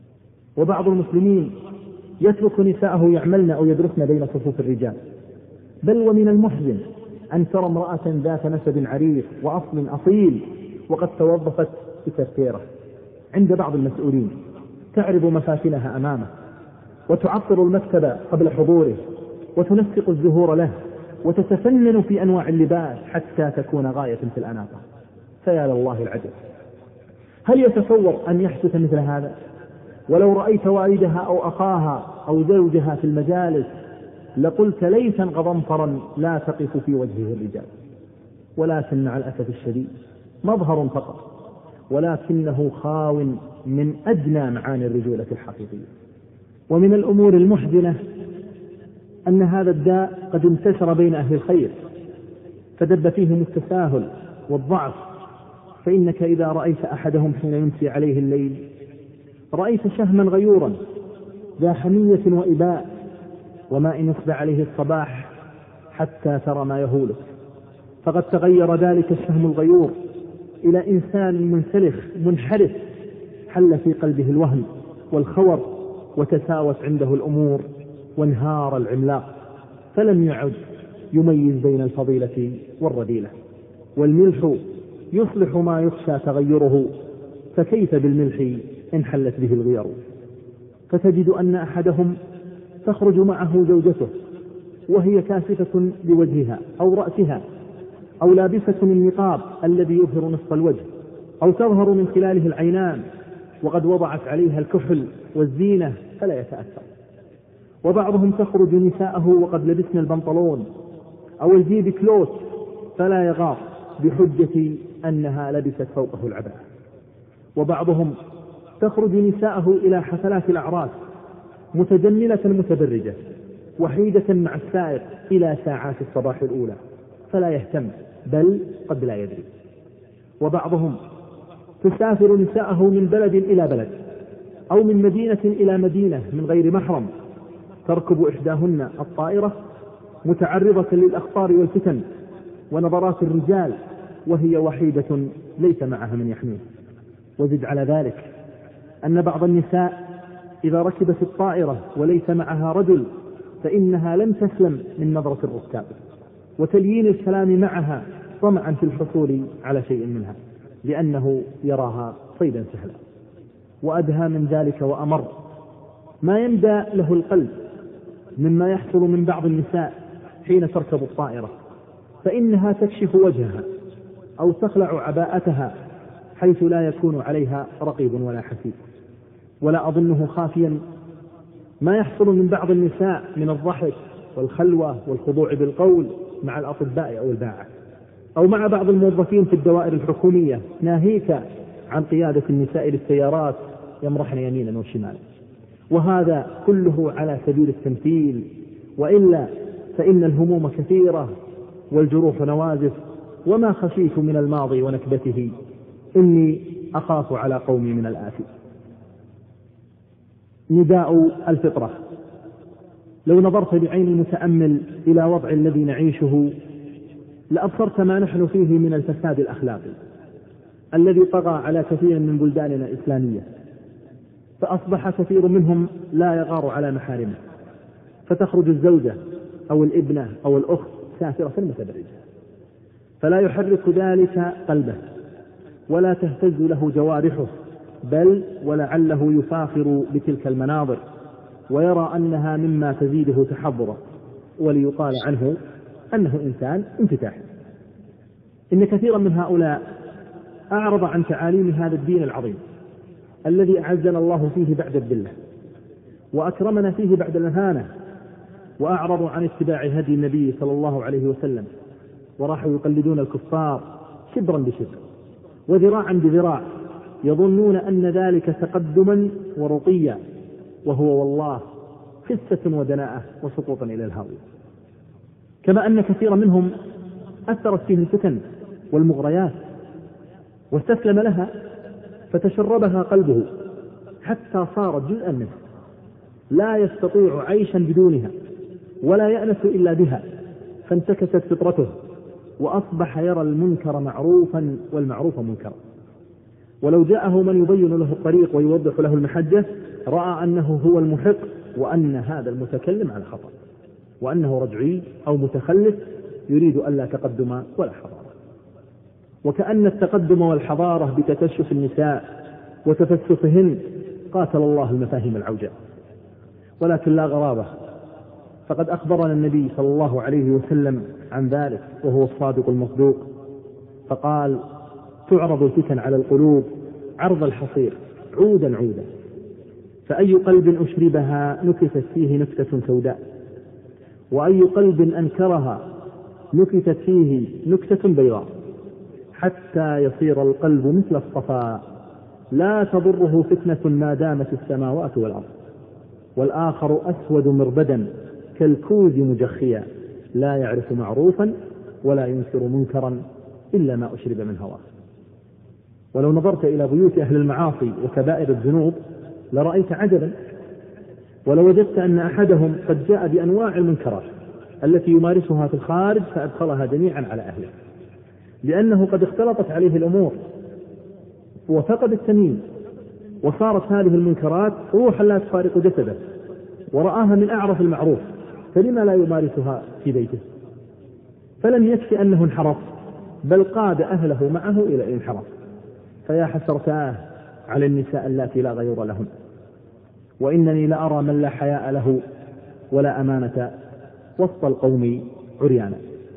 وبعض المسلمين يترك نساءه يعملن أو يدرسن بين صفوف الرجال، بل ومن المحزن أن ترى امرأة ذات نسب عريق وأصل أصيل وقد توظفت بسكرتيرة عند بعض المسؤولين، تعرض مفاتنها أمامه وتعطر المكتب قبل حضوره وتنسق الزهور له وتتفنن في أنواع اللباس حتى تكون غاية في الأناقة. فيا لله العجب، هل يتصور أن يحدث مثل هذا؟ ولو رأيت والدها أو أخاها أو زوجها في المجالس لقلت ليس غضنفرا لا تقف في وجهه الرجال، ولكن مع الأسف الشديد مظهر فقط، ولكنه خاو من أدنى معاني الرجولة الحقيقية. ومن الأمور المحزنة أن هذا الداء قد انتشر بين أهل الخير فدب فيهم التساهل والضعف، فإنك إذا رأيت أحدهم حين يمسي عليه الليل رأيت شهما غيورا ذا حمية وإباء، وما إن يصبح عليه الصباح حتى ترى ما يهولك، فقد تغير ذلك الشهم الغيور إلى إنسان منسلخ منحرف حل في قلبه الوهن والخور وتساوت عنده الأمور وانهار العملاق، فلم يعد يميز بين الفضيلة والرذيلة. والملح يصلح ما يخشى تغيره، فكيف بالملح إن حلت به الغير؟ فتجد أن أحدهم تخرج معه زوجته وهي كاشفة لوجهها أو رأسها أو لابسة النقاب الذي يظهر نصف الوجه أو تظهر من خلاله العينان وقد وضعت عليها الكحل والزينة فلا يتأثر. وبعضهم تخرج نساءه وقد لبسن البنطلون أو الجيب كلوت فلا يغار بحجة أنها لبست فوقه العباءة. وبعضهم تخرج نساءه إلى حفلات الأعراس متجملة متبرجة وحيدة مع السائق إلى ساعات الصباح الأولى فلا يهتم بل قد لا يدري. وبعضهم تسافر نساءه من بلد إلى بلد أو من مدينة إلى مدينة من غير محرم، تركب إحداهن الطائرة متعرضة للأخطار والفتن ونظرات الرجال وهي وحيدة ليس معها من يحميه. وزد على ذلك أن بعض النساء إذا ركبت الطائرة وليس معها رجل فإنها لن تسلم من نظرة الركاب وتليين الكلام معها طمعا في الحصول على شيء منها، لأنه يراها صيدا سهلا. وأدهى من ذلك وأمر ما يندى له القلب مما يحصل من بعض النساء حين تركب الطائرة، فإنها تكشف وجهها أو تخلع عباءتها حيث لا يكون عليها رقيب ولا حسيب. ولا أظنه خافيا ما يحصل من بعض النساء من الضحك والخلوة والخضوع بالقول مع الأطباء أو الباعة أو مع بعض الموظفين في الدوائر الحكومية، ناهيك عن قيادة النساء للسيارات يمرحن يمينا وشمالا. وهذا كله على سبيل التمثيل، وإلا فإن الهموم كثيرة والجروح نوازف، وما خشيت من الماضي ونكبته إني أخاف على قومي من الآتي. نداء الفطرة. لو نظرت بعين المتأمل إلى وضع الذي نعيشه لأبصرت ما نحن فيه من الفساد الأخلاقي الذي طغى على كثير من بلداننا الإسلامية، فأصبح كثير منهم لا يغار على محارمه، فتخرج الزوجة أو الابنة أو الأخت سافرة متبرجة فلا يحرك ذلك قلبه ولا تهتز له جوارحه، بل ولعله يفاخر بتلك المناظر ويرى أنها مما تزيده تحضرا وليقال عنه أنه إنسان انفتاحي. إن كثيرا من هؤلاء أعرض عن تعاليم هذا الدين العظيم الذي أعزنا الله فيه بعد الذلة وأكرمنا فيه بعد الإهانة، وأعرضوا عن اتباع هدي النبي صلى الله عليه وسلم، وراحوا يقلدون الكفار شبرا بشبر وذراعا بذراع، يظنون أن ذلك تقدما ورقيا، وهو والله خسة ودناءة وسقوطا إلى الهاوية. كما أن كثيرا منهم أثرت فيه الفتن والمغريات واستسلم لها فتشربها قلبه حتى صارت جزءا منه، لا يستطيع عيشا بدونها ولا يأنس إلا بها، فانتكست فطرته وأصبح يرى المنكر معروفا والمعروف منكرا. ولو جاءه من يبين له الطريق ويوضح له المحجة رأى أنه هو المحق وأن هذا المتكلم على خطأ. وأنه رجعي أو متخلف يريد ألا تقدم ولا حضارة. وكأن التقدم والحضارة بتكشف النساء وتفسخهن قاتل الله المفاهيم العوجاء. ولكن لا غرابة، فقد أخبرنا النبي صلى الله عليه وسلم عن ذلك وهو الصادق المصدوق، فقال: تعرض الفتن على القلوب عرض الحصير عودا عودا، فأي قلب أشربها نكتت فيه نكتة سوداء، وأي قلب أنكرها نكتت فيه نكتة بيضاء، حتى يصير القلب مثل الصفاء لا تضره فتنة ما دامت السماوات والأرض، والآخر أسود مربدا كالكوز مجخيا لا يعرف معروفا ولا ينكر منكرا إلا ما أشرب من هواه. ولو نظرت إلى بيوت أهل المعاصي وكبائر الذنوب لرأيت عجبا، ولو وجدت أن أحدهم قد جاء بأنواع المنكرات التي يمارسها في الخارج فأدخلها جميعا على أهله، لأنه قد اختلطت عليه الأمور وفقد التمييز، وصارت هذه المنكرات روحا لا تفارق جسده، ورآها من أعرف المعروف، فلما لا يمارسها في بيته؟ فلم يكفي أنه انحرف، بل قاد أهله معه إلى الانحراف. فيا حسرتاه على النساء اللاتي لا غير لهن، وإنني لأرى من لا حياء له ولا أمانة وسط القوم عريانا.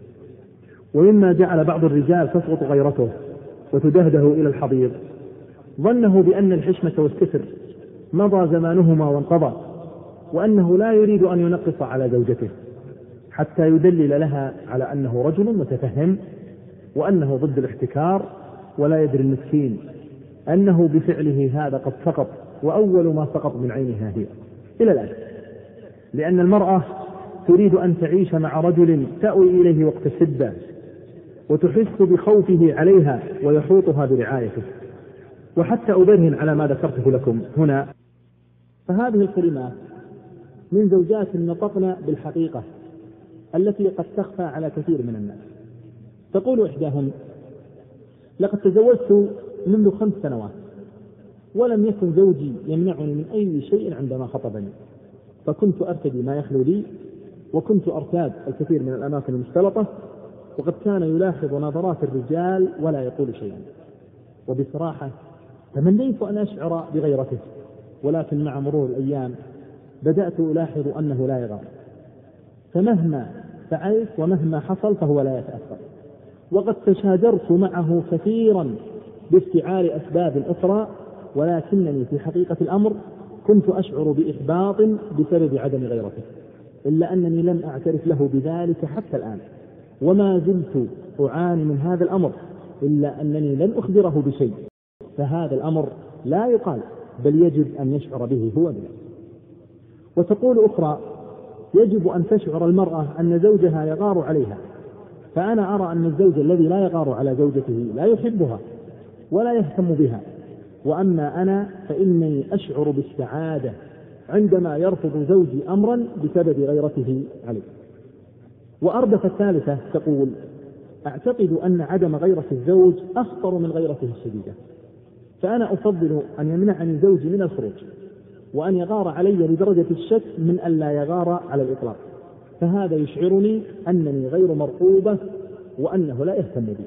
ومما جعل بعض الرجال تسقط غيرته وتدهده إلى الحضيض ظنه بأن الحشمة والستر مضى زمانهما وانقضى، وأنه لا يريد أن ينقص على زوجته حتى يدلل لها على أنه رجل متفهم وأنه ضد الاحتكار، ولا يدري المسكين أنه بفعله هذا قد سقط، وأول ما سقط من عينها هي إلى الآن، لأن المرأة تريد أن تعيش مع رجل تأوي إليه وقت الشدة وتحس بخوفه عليها ويحوطها برعايته. وحتى أبرهن على ما ذكرته لكم هنا، فهذه الكلمات من زوجات نطقن بالحقيقة التي قد تخفى على كثير من الناس. تقول إحداهم: لقد تزوجت منذ 5 سنوات ولم يكن زوجي يمنعني من أي شيء عندما خطبني، فكنت أرتدي ما يخلو لي، وكنت أرتاد الكثير من الأماكن المختلطة، وقد كان يلاحظ نظرات الرجال ولا يقول شيئا. وبصراحة تمنيت أن أشعر بغيرته، ولكن مع مرور الأيام بدأت ألاحظ أنه لا يغار، فمهما فعلت ومهما حصل فهو لا يتأثر. وقد تشاجرت معه كثيرا باستعار أسباب أخرى، ولكنني في حقيقة الأمر كنت أشعر بإحباط بسبب عدم غيرته، إلا أنني لم أعترف له بذلك حتى الآن، وما زلت أعاني من هذا الأمر، إلا أنني لن أخبره بشيء، فهذا الأمر لا يقال بل يجب أن يشعر به هو بنفسه. وتقول أخرى: يجب أن تشعر المرأة أن زوجها يغار عليها، فأنا أرى أن الزوج الذي لا يغار على زوجته لا يحبها ولا يهتم بها، وأما أنا فإني أشعر بالسعادة عندما يرفض زوجي أمرا بسبب غيرته عليه. وأردف الثالثة تقول: أعتقد أن عدم غيرة الزوج أخطر من غيرته الشديدة، فأنا أفضل أن يمنعني زوجي من الخروج وأن يغار علي لدرجة الشك من أن لا يغار على الإطلاق، فهذا يشعرني أنني غير مرغوبة وأنه لا يهتم بي.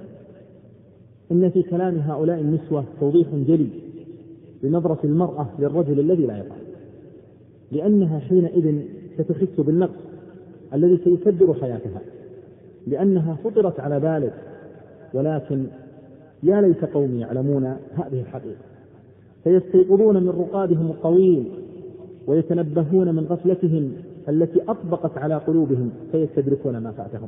إن في كلام هؤلاء النسوة توضيح جلي لنظرة المرأة للرجل الذي لا يقع، لأنها حينئذ ستحس بالنقص الذي سيكدر حياتها، لأنها فطرت على بالغ. ولكن يا ليت قوم يعلمون هذه الحقيقة فيستيقظون من رقادهم الطويل ويتنبهون من غفلتهم التي أطبقت على قلوبهم فيستدركون ما فاتهم.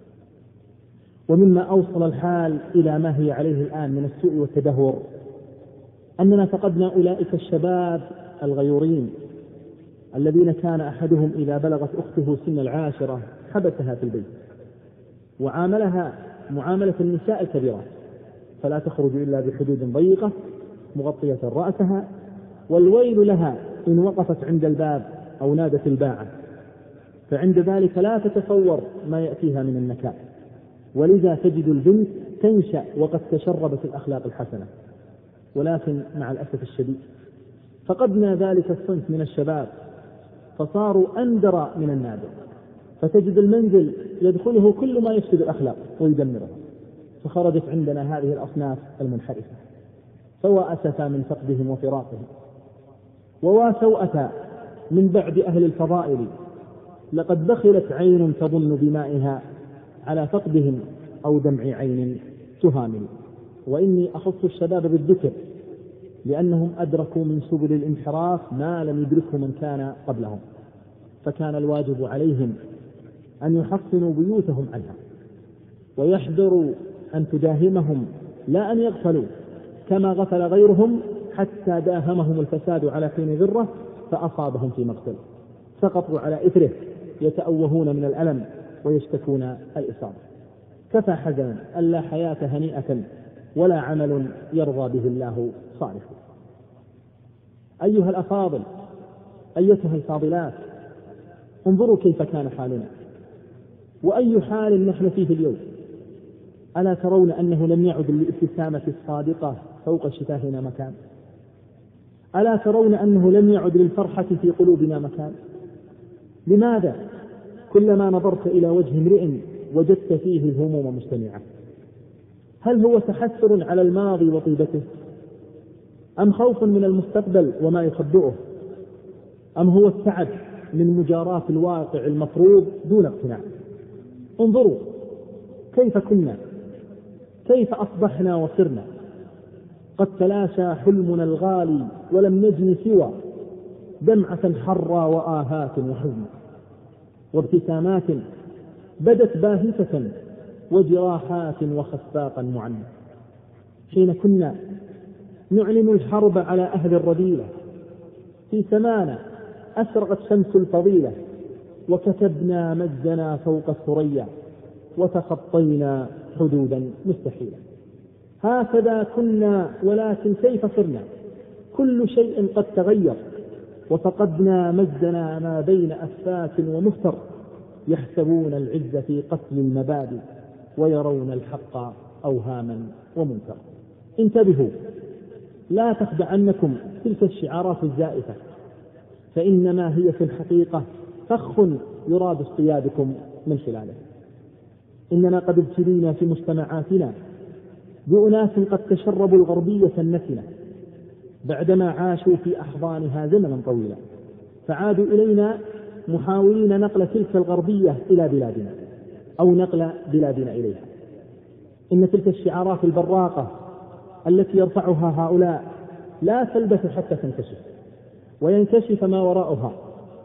ومما أوصل الحال إلى ما هي عليه الآن من السوء والتدهور أننا فقدنا أولئك الشباب الغيورين الذين كان أحدهم إذا بلغت أخته سن 10 حبسها في البيت وعاملها معاملة النساء الكبيرات، فلا تخرج إلا بحدود ضيقة مغطية رأسها، والويل لها إن وقفت عند الباب أو نادت الباعة، فعند ذلك لا تتصور ما يأتيها من النكال. ولذا تجد البنت تنشأ وقد تشربت الأخلاق الحسنة، ولكن مع الأسف الشديد فقدنا ذلك الصنف من الشباب فصاروا أندر من النادر، فتجد المنزل يدخله كل ما يفسد الأخلاق ويدمره. فخرجت عندنا هذه الأصناف المنحرفة، سواء أسفا من فقدهم وفراقهم، وواسوأة من بعد أهل الفضائل، لقد بخلت عين تظن بمائها على فقدهم أو دمع عين تهامل. وإني أخص الشباب بالذكر لأنهم أدركوا من سبل الانحراف ما لم يدركه من كان قبلهم، فكان الواجب عليهم أن يحصنوا بيوتهم عنها، ويحذروا أن تداهمهم لا أن يغفلوا كما غفل غيرهم حتى داهمهم الفساد على حين ذرة فأصابهم في مقتل، سقطوا على إثره يتأوهون من الألم ويشتكون الإصابة. كفى حزنا أن لا حياة هنيئة ولا عمل يرضى به الله صالح. أيها الأفاضل، أيتها الفاضلات، انظروا كيف كان حالنا وأي حال نحن فيه اليوم. ألا ترون أنه لم يعد للابتسامة الصادقة فوق شفاهنا مكان؟ ألا ترون أنه لم يعد للفرحة في قلوبنا مكان؟ لماذا كلما نظرت إلى وجه امرئ وجدت فيه الهموم مجتمعة؟ هل هو تحسر على الماضي وطيبته، أم خوف من المستقبل وما يخبئه، أم هو التعب من مجاراة الواقع المفروض دون اقتناع؟ انظروا كيف كنا، كيف أصبحنا وصرنا. قد تلاشى حلمنا الغالي ولم نجن سوى دمعة حرى وآهات وحزن، وابتسامات بدت باهتة وجراحات وخفاقا معنى. حين كنا نعلن الحرب على أهل الرذيلة، في سمانا أسرقت شمس الفضيلة، وكتبنا مجدنا فوق الثريا، وتخطينا حدودا مستحيلة. هكذا كنا، ولكن كيف صرنا؟ كل شيء قد تغير، وفقدنا مجدنا ما بين أسفات ومفتر، يحسبون العز في قتل المبادئ ويرون الحق أوهاما ومنكر. انتبهوا، لا تخدعنكم تلك الشعارات الزائفة، فإنما هي في الحقيقة فخ يراد اصطيادكم من خلاله. إننا قد ابتلينا في مجتمعاتنا بأناس قد تشربوا الغربية النتنة بعدما عاشوا في أحضانها زمنا طويلا، فعادوا إلينا محاولين نقل تلك الغربية إلى بلادنا أو نقل بلادنا إليها. إن تلك الشعارات البراقة التي يرفعها هؤلاء لا تلبث حتى تنكشف وينكشف ما وراءها.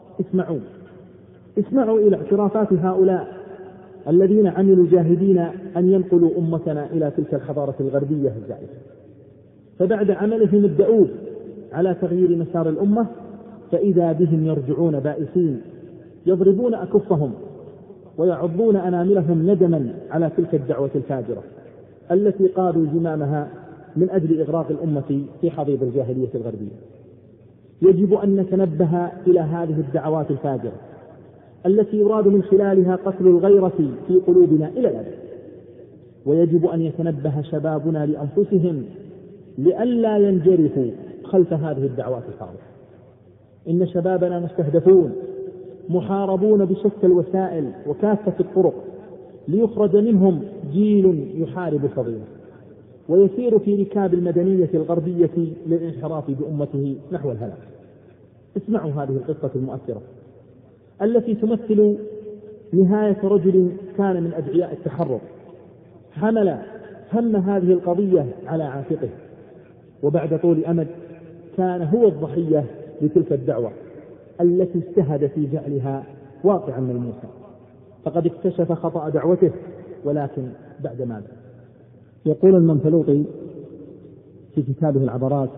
اسمعوا إلى اعترافات هؤلاء الذين عملوا جاهدين أن ينقلوا أمتنا إلى تلك الحضارة الغربية الزائفة، فبعد عملهم الدؤوب على تغيير مسار الأمة فإذا بهم يرجعون بائسين، يضربون أكفهم ويعضون أناملهم ندما على تلك الدعوة الفاجرة التي قادوا زمامها من أجل إغراق الأمة في حضيض الجاهلية الغربية. يجب أن نتنبه إلى هذه الدعوات الفاجرة التي يراد من خلالها قتل الغيرة في قلوبنا إلى الأبد، ويجب أن يتنبه شبابنا لأنفسهم لئلا ينجرفوا خلف هذه الدعوات الفاضحة. إن شبابنا مستهدفون، محاربون بشتى الوسائل وكافة الطرق ليخرج منهم جيل يحارب فضيلة ويسير في ركاب المدنية الغربية للانحراف بأمته نحو الهلاك. اسمعوا هذه القصة المؤثرة التي تمثل نهاية رجل كان من أدعياء التحرر، حمل هم هذه القضية على عاتقه، وبعد طول أمد كان هو الضحية لتلك الدعوة التي اجتهد في جعلها واقعا ملموسا، فقد اكتشف خطأ دعوته ولكن بعد ماذا؟ يقول المنفلوطي في كتابه العبرات،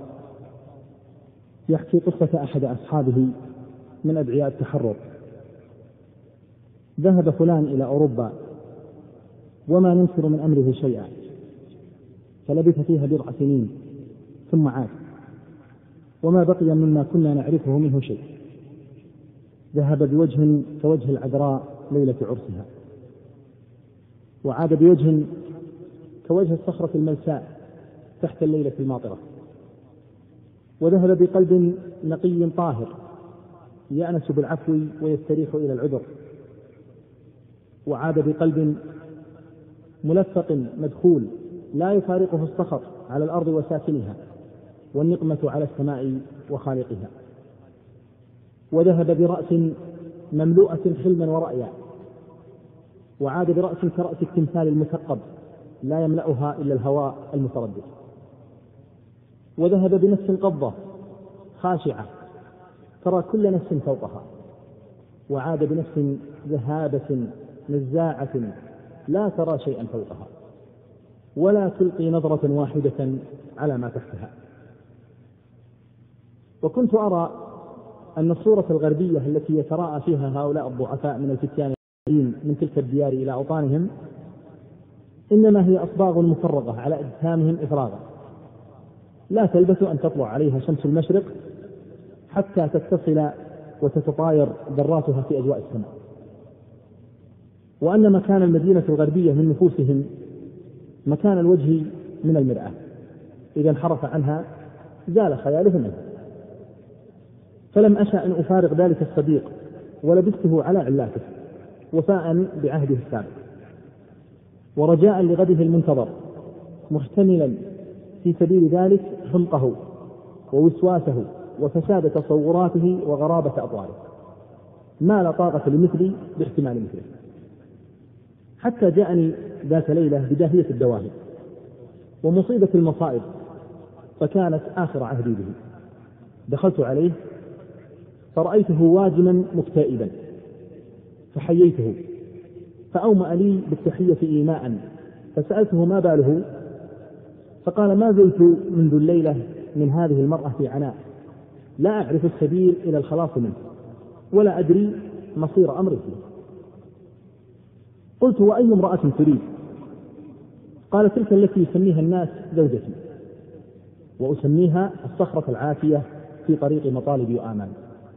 يحكي قصة أحد أصحابه من أدعياء التحرر. ذهب فلان إلى أوروبا وما ننكر من أمره شيئا، فلبث فيها 10 سنين ثم عاد وما بقي مما كنا نعرفه منه شيء. ذهب بوجه كوجه العذراء ليلة عرسها، وعاد بوجه كوجه الصخرة الملساء تحت الليلة الماطرة، وذهب بقلب نقي طاهر يأنس بالعفو ويستريح إلى العذر، وعاد بقلب ملفق مدخول لا يفارقه الصخر على الأرض وساكنها والنقمة على السماء وخالقها. وذهب برأس مملوءة حلما ورأيا، وعاد برأس كرأس التمثال المثقب لا يملأها إلا الهواء المتردد. وذهب بنفس قبضة خاشعة ترى كل نفس فوقها، وعاد بنفس ذهابة نزاعة لا ترى شيئا فوقها ولا تلقي نظرة واحدة على ما تحتها. وكنت أرى أن الصورة الغربية التي يتراءى فيها هؤلاء الضعفاء من الفتيان من تلك الديار إلى أوطانهم إنما هي أصباغ مفرغة على أجسامهم إفراغا لا تلبث أن تطلع عليها شمس المشرق حتى تتصل وتتطاير ذراتها في أجواء السماء، وأن مكان المدينة الغربية من نفوسهم مكان الوجه من المرآة، إذا انحرف عنها زال خيالهم منها. فلم أشأ أن أفارق ذلك الصديق ولبسته على علاته وفاء بعهده السابق ورجاء لغده المنتظر، محتملا في سبيل ذلك حمقه ووسواسه وفساد تصوراته وغرابة أطواره، ما لا طاقة لمثلي باحتمال مثله. حتى جاءني ذات ليلة بداهية الدواهي ومصيبة المصائب، فكانت آخر عهدي به. دخلت عليه فرأيته واجما مكتئبا فحييته، فأومأ لي بالتحية إيماء، فسألته ما باله، فقال ما زلت منذ الليلة من هذه المرأة في عناء، لا أعرف السبيل إلى الخلاص منه ولا أدري مصير أمري فيه. قلت وأي امرأة تريد؟ قال تلك التي يسميها الناس زوجتي، وأسميها الصخرة العافية في طريق مطالبي وآمالي.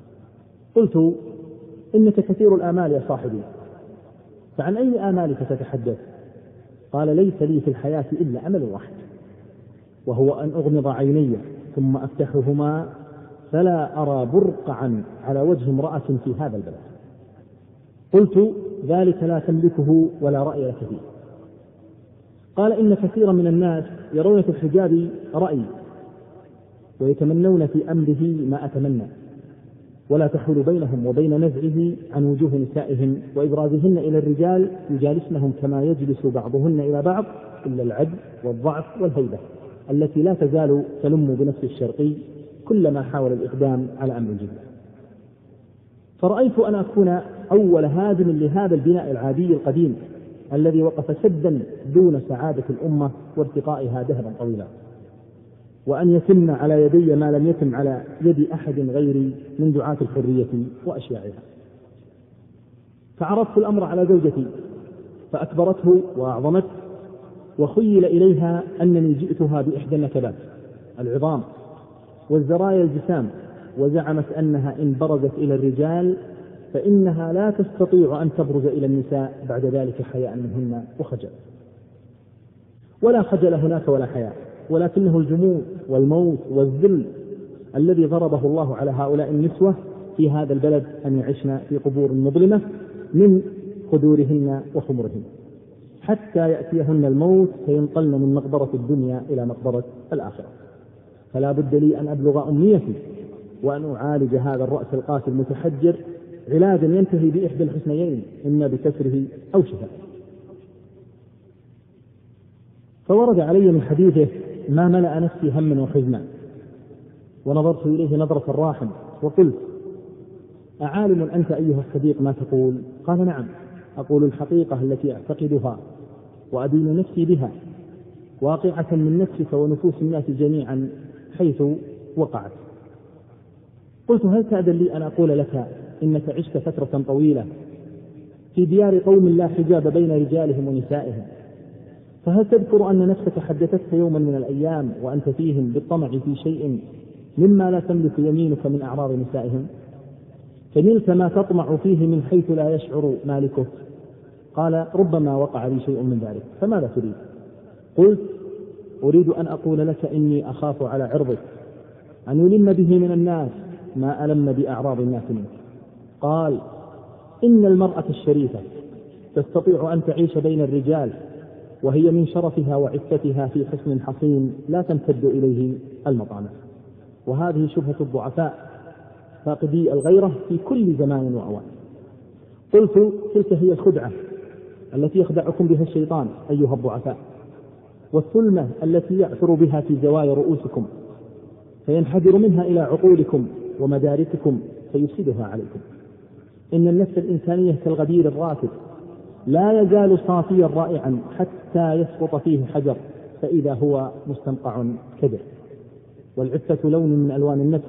قلت إنك كثير الآمال يا صاحبي، فعن أي آمالك تتحدث؟ قال ليس لي في الحياة إلا أمل واحد، وهو أن أغمض عيني ثم أفتحهما فلا أرى برقعا على وجه امرأة في هذا البلد. قلت ذلك لا تملكه ولا رأي لك فيه. قال إن كثيرا من الناس يرون في الحجاب رأي ويتمنون في أمره ما أتمنى، ولا تحول بينهم وبين نزعه عن وجوه نسائهم وإبرازهن إلى الرجال يجالسنهم كما يجلس بعضهن إلى بعض إلا العجز والضعف والهيبة التي لا تزال تلم بنفس الشرقي كلما حاول الإقدام على أمر جديد. فرأيت أن أكون أول هادم لهذا البناء العادي القديم الذي وقف سدا دون سعادة الأمة وارتقائها ذهبا طويلا، وأن يتم على يدي ما لم يتم على يد أحد غيري من دعاة الحرية وأشياعها. فعرضت الأمر على زوجتي فأكبرته وأعظمته، وخيل إليها أنني جئتها بإحدى النكبات العظام والزرايا الجسام، وزعمت أنها إن برزت إلى الرجال فإنها لا تستطيع أن تبرز إلى النساء بعد ذلك حياء منهن وخجل. ولا خجل هناك ولا حياء، ولكنه الجمود والموت والذل الذي ضربه الله على هؤلاء النسوة في هذا البلد أن يعشن في قبور مظلمة من قدورهن وخمرهن حتى يأتيهن الموت فينقلن من مقبرة الدنيا إلى مقبرة الآخرة. فلا بد لي أن أبلغ أمنيتي وأن أعالج هذا الرأس القاسي المتحجر علاجا ينتهي بإحدى الحسنيين، إما بكسره أو شفاء. فورد علي من حديثه ما ملأ نفسي هما وحزنا، ونظرت إليه نظرة الراحم وقلت أعالم أنت أيها الصديق ما تقول؟ قال نعم، أقول الحقيقة التي أعتقدها وأدين نفسي بها، واقعة من نفسك ونفوس الناس جميعا حيث وقعت. قلت هل تأذن لي أن أقول لك إنك عشت فترة طويلة في ديار قوم لا حجاب بين رجالهم ونسائهم، فهل تذكر أن نفسك حدثتك يوما من الأيام وأنت فيهم بالطمع في شيء مما لا تملك يمينك من أعراض نسائهم، فنلت ما تطمع فيه من حيث لا يشعر مالكه؟ قال ربما وقع لي شيء من ذلك، فماذا تريد؟ قلت أريد أن أقول لك إني أخاف على عرضك أن يلم به من الناس ما ألم بأعراض الناس منك. قال إن المرأة الشريفة تستطيع أن تعيش بين الرجال وهي من شرفها وعفتها في حصن حصين لا تمتد إليه المطامع. وهذه شبهة الضعفاء فاقدي الغيرة في كل زمان وأوان. قلت تلك هي الخدعة التي يخدعكم بها الشيطان أيها الضعفاء، والثلمة التي يعثر بها في زوايا رؤوسكم فينحدر منها إلى عقولكم ومدارككم فيفسدها عليكم. إن النفس الإنسانية كالغدير الراكد لا يزال صافيا رائعا حتى يسقط فيه حجر فإذا هو مستنقع كدر. والعفة لون من ألوان النفس،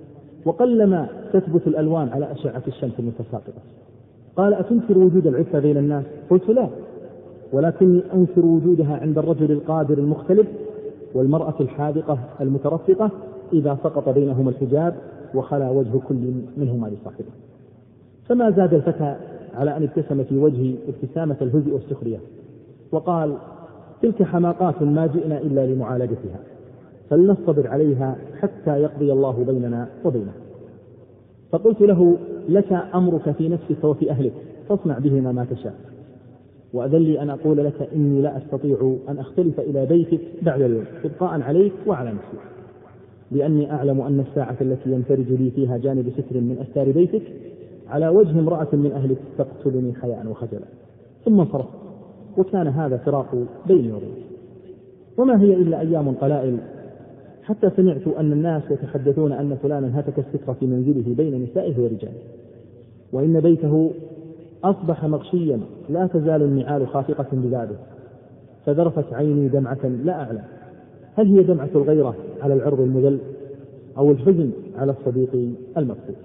وقلما تثبت الألوان على أشعة الشمس المتساقطة. قال أتنكر وجود العفة بين الناس؟ قلت لا، ولكني أنكر وجودها عند الرجل القادر المختلف والمرأة الحاذقة المترفقة إذا سقط بينهما الحجاب وخلا وجه كل منهما لصاحبه. فما زاد الفتى على أن ابتسم في وجهي ابتسامة الهزء والسخرية وقال تلك حماقات ما جئنا إلا لمعالجتها، فلنصبر عليها حتى يقضي الله بيننا وبينه. فقلت له لك أمرك في نفسك وفي أهلك، فاصنع بهما ما تشاء، وأذن لي أن أقول لك إني لا أستطيع أن أختلف إلى بيتك بعد اليوم إبقاء عليك وعلى نفسي، لأني أعلم أن الساعة التي ينفرج لي فيها جانب ستر من أستار بيتك على وجه امرأة من أهلك تقتلني حياء وخجلا. ثم انصرف، وكان هذا فراق بيني وبينك. وما هي إلا أيام قلائل حتى سمعت أن الناس يتحدثون أن فلانا هتك الستر في منزله بين نسائه ورجاله، وإن بيته أصبح مغشيا لا تزال النعال خافقة ببابه. فذرفت عيني دمعة لا أعلم هل هي دمعة الغيرة على العرض المذل أو الحزن على الصديق المفقود.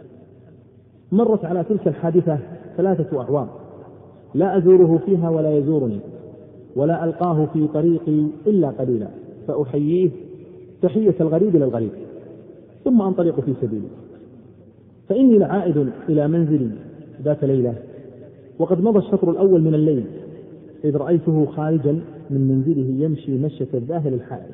مرت على تلك الحادثة 3 أعوام لا أزوره فيها ولا يزورني، ولا ألقاه في طريقي إلا قليلا فأحييه تحية الغريب للغريب، ثم أنطلق في سبيلي. فإني لعائد إلى منزلي ذات ليلة وقد مضى الشطر الأول من الليل، إذ رأيته خارجا من منزله يمشي مشية الذاهل الحائر،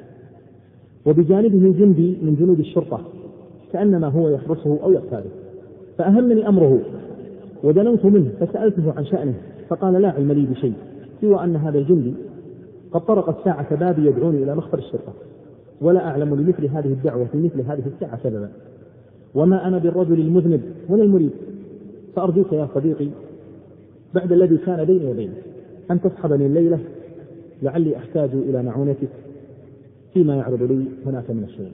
وبجانبه جندي من جنود الشرطة كأنما هو يحرسه أو يقتاله. فأهمني أمره ودنوت منه فسألته عن شأنه، فقال لا علم لي بشيء سوى أن هذا الجندي قد طرق الساعة بابي يدعوني إلى مخبر الشرطة، ولا أعلم لمثل هذه الدعوة في مثل هذه الساعة سببا، وما أنا بالرجل المذنب ولا المريد. فأرجوك يا صديقي بعد الذي كان بيني وبينك أن تصحبني الليلة لعلي أحتاج إلى معونتك فيما يعرض لي هناك من الشؤون.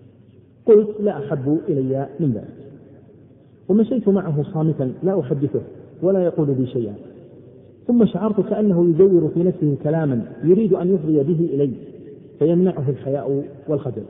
قلت لا أحب إلي من ذلك، ومشيت معه صامتا لا أحدثه ولا يقول بي شيئا. ثم شعرت كأنه يزور في نفسه كلاما يريد أن يفضي به إلي فيمنعه الحياء والخجل.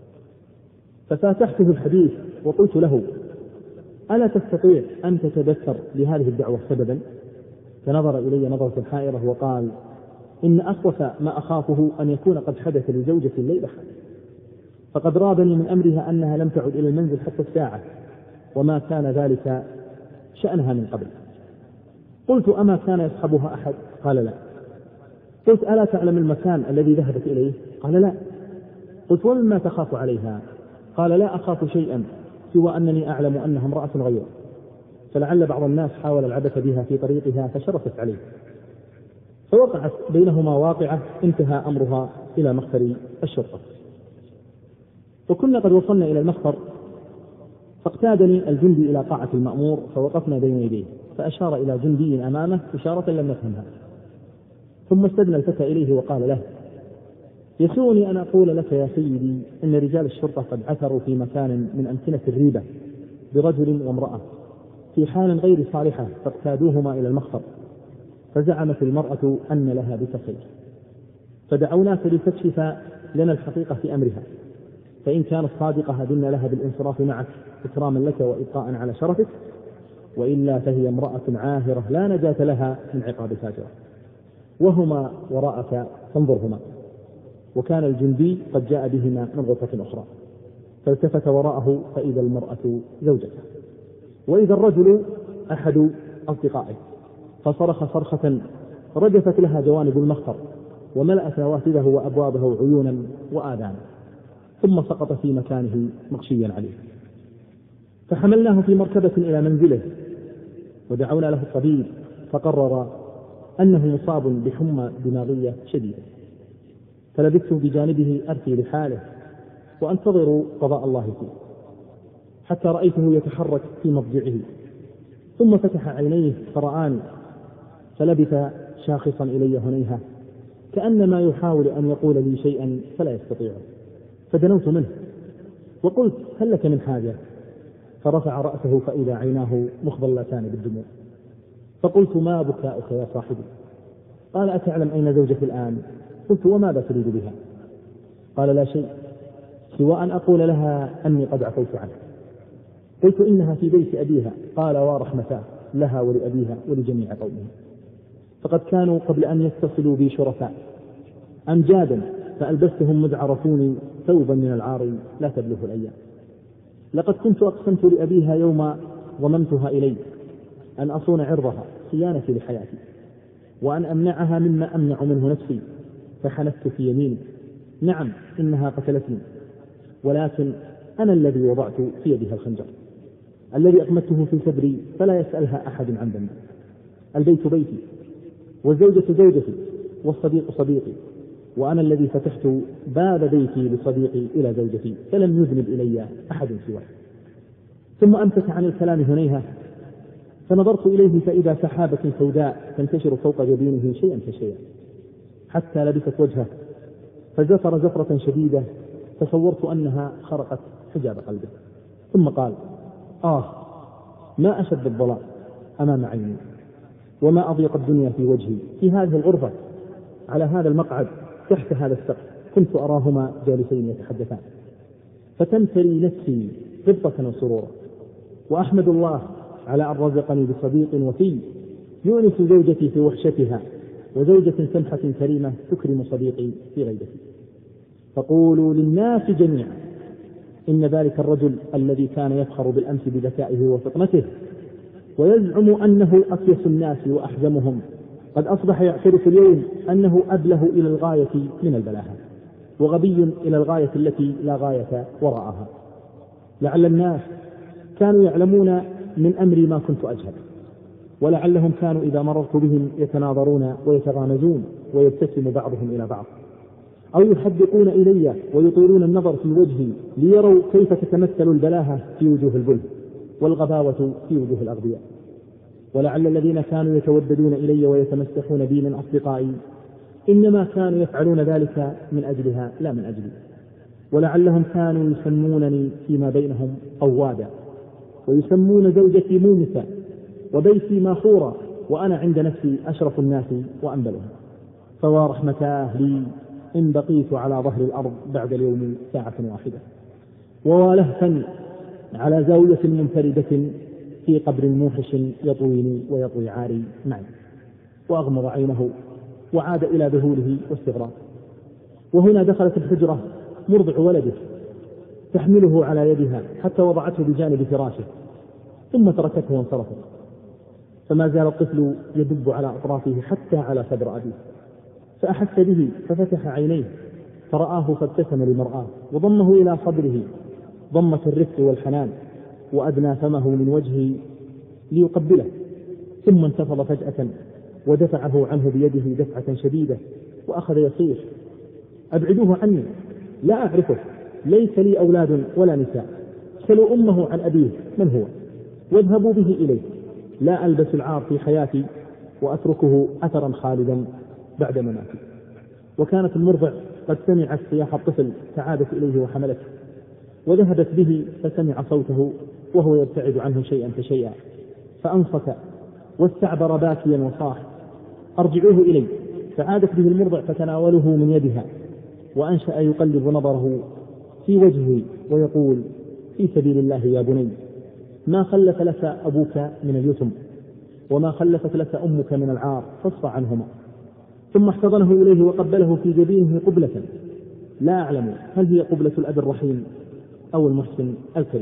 ففاتحته الحديث وقلت له ألا تستطيع أن تتذكر لهذه الدعوة سببا؟ فنظر إلي نظرة حائرة وقال إن أخوف ما أخافه أن يكون قد حدث لزوجة الليلة، فقد رابني من أمرها أنها لم تعد إلى المنزل حتى الساعة وما كان ذلك شأنها من قبل. قلت أما كان يصحبها أحد؟ قال لا. قلت ألا تعلم المكان الذي ذهبت إليه؟ قال لا. قلت ومما تخاف عليها؟ قال لا أخاف شيئا سوى أنني أعلم أنها امرأة غيره، فلعل بعض الناس حاول العبث بها في طريقها فشرفت عليه. فوقعت بينهما واقعة انتهى أمرها إلى مخبر الشرطة. وكنا قد وصلنا إلى المخبر فاقتادني الجندي إلى قاعة المأمور فوقفنا بين يديه، فأشار إلى جندي أمامه إشارة لم نفهمها، ثم استدنى الفتى إليه وقال له يسوءني أن أقول لك يا سيدي إن رجال الشرطة قد عثروا في مكان من أمكنة الريبة برجل وامرأة في حال غير صالحة فاقتادوهما إلى المخبر، فزعمت المرأة أن لها بك خير، فدعوناك لتكشف لنا الحقيقة في أمرها، فإن كانت صادقة هدنا لها بالانصراف معك إكراما لك وإبقاء على شرفك، وإلا فهي امرأة عاهرة لا نجاة لها من عقاب فاجرة، وهما وراءك فانظرهما. وكان الجندي قد جاء بهما من غرفة أخرى، فالتفت وراءه فإذا المرأة زوجته، وإذا الرجل أحد أصدقائه، فصرخ صرخة رجفت لها جوانب المخبر وملأت نوافذه وأبوابه عيونا وآذانا، ثم سقط في مكانه مغشيا عليه. فحملناه في مركبة إلى منزله ودعونا له الطبيب، فقرر أنه مصاب بحمى دماغية شديدة، فلبثت بجانبه أرثي لحاله وأنتظر قضاء الله فيه، حتى رأيته يتحرك في مضجعه، ثم فتح عينيه فرآني، فلبث شاخصا إلي هنيهة كأنما يحاول أن يقول لي شيئا فلا يستطيعه، فدنوت منه وقلت: هل لك من حاجة؟ فرفع رأسه فإذا عيناه مخضلتان بالدموع، فقلت: ما بكاؤك يا صاحبي؟ قال: أتعلم أين زوجتي الآن؟ قلت: وماذا تريد بها؟ قال: لا شيء، سوى أن أقول لها أني قد عفوت عنها. قلت: إنها في بيت أبيها. قال: ورحمتاه لها ولأبيها ولجميع قومها، فقد كانوا قبل أن يتصلوا بي شرفاء أمجادا، فألبستهم مذ عرفوني ثوبا من العار لا تبلغ الأيام. لقد كنت أقسمت لأبيها يوم ضممتها إلي أن أصون عرضها صيانتي لحياتي، وأن أمنعها مما أمنع منه نفسي، فحنثت في يميني: نعم إنها قتلتني، ولكن أنا الذي وضعت في يدها الخنجر الذي أقمته في صدري فلا يسألها أحد عن ذنبي. البيت بيتي، والزوجة زوجتي، والصديق صديقي، وأنا الذي فتحت باب بيتي لصديقي إلى زوجتي، فلم يذنب إلي أحد سواه. ثم أمسك عن الكلام هنيهة، فنظرت إليه فإذا سحابة سوداء تنتشر فوق جبينه شيئا فشيئا، حتى لبست وجهه، فزفر زفرة شديدة تصورت أنها خرقت حجاب قلبه، ثم قال: ما أشد الضلال أمام عيني، وما أضيق الدنيا في وجهي. في هذه الغرفة على هذا المقعد تحت هذا السقف كنت أراهما جالسين يتحدثان، فتمتلي نفسي غبطة وسرورا، وأحمد الله على أن رزقني بصديق وفي يؤنس زوجتي في وحشتها، وزوجة سمحة كريمة تكرم صديقي في غيبتي. فقولوا للناس جميعا إن ذلك الرجل الذي كان يفخر بالأمس بذكائه وفطنته ويزعم أنه أكيس الناس وأحزمهم، قد أصبح يعترف اليوم أنه أبله إلى الغاية من البلاهة، وغبي إلى الغاية التي لا غاية وراءها. لعل الناس كانوا يعلمون من أمري ما كنت أجهل، ولعلهم كانوا إذا مررت بهم يتناظرون ويتغامزون ويبتسم بعضهم إلى بعض، أو يحدقون إلي ويطيلون النظر في وجهي ليروا كيف تتمثل البلاهة في وجوه البلد والغباوة في وجوه الأغبياء. ولعل الذين كانوا يتوددون إلي ويتمسحون بي من أصدقائي إنما كانوا يفعلون ذلك من أجلها لا من أجلي، ولعلهم كانوا يسمونني فيما بينهم قوادا، ويسمون زوجتي مونسا، وبيتي ماخورا، وأنا عند نفسي أشرف الناس وأنبلهم. فوا رحمتاه لي إن بقيت على ظهر الأرض بعد اليوم ساعة واحدة، ووالهفا على زاوية منفردة في قبر موحش يطويني ويطوي عاري معي. وأغمض عينه وعاد إلى ذهوله واستغراب. وهنا دخلت الحجرة مرضع ولده تحمله على يدها حتى وضعته بجانب فراشه، ثم تركته وانصرفت، فما زال الطفل يدب على أطرافه حتى على صدر أبيه، فأحس به ففتح عينيه فرآه فابتسم لمرآه، وضمه إلى صدره ضمة الرفق والحنان، وأدنى فمه من وجهه ليقبله، ثم انتفض فجأة ودفعه عنه بيده دفعة شديدة، وأخذ يصيح: أبعدوه عني، لا أعرفه، ليس لي أولاد ولا نساء، سلوا أمه عن أبيه من هو، واذهبوا به إليه، لا ألبس العار في حياتي وأتركه أثرا خالدا بعد مماتي. وكانت المرضع قد سمعت صياح الطفل فعادت إليه وحملته، وذهبت به فسمع صوته وهو يبتعد عنه شيئا فشيئا، فأنصت واستعبر باكيا وصاح: أرجعوه إلي. فعادت به المرضع فتناوله من يدها، وأنشأ يقلب نظره في وجهه ويقول: في سبيل الله يا بني، ما خلف لك أبوك من اليتم، وما خلفت لك أمك من العار، فاصفع عنهما. ثم احتضنه إليه وقبله في جبينه قبلة لا أعلم هل هي قبلة الأب الرحيم أو المحسن الكريم.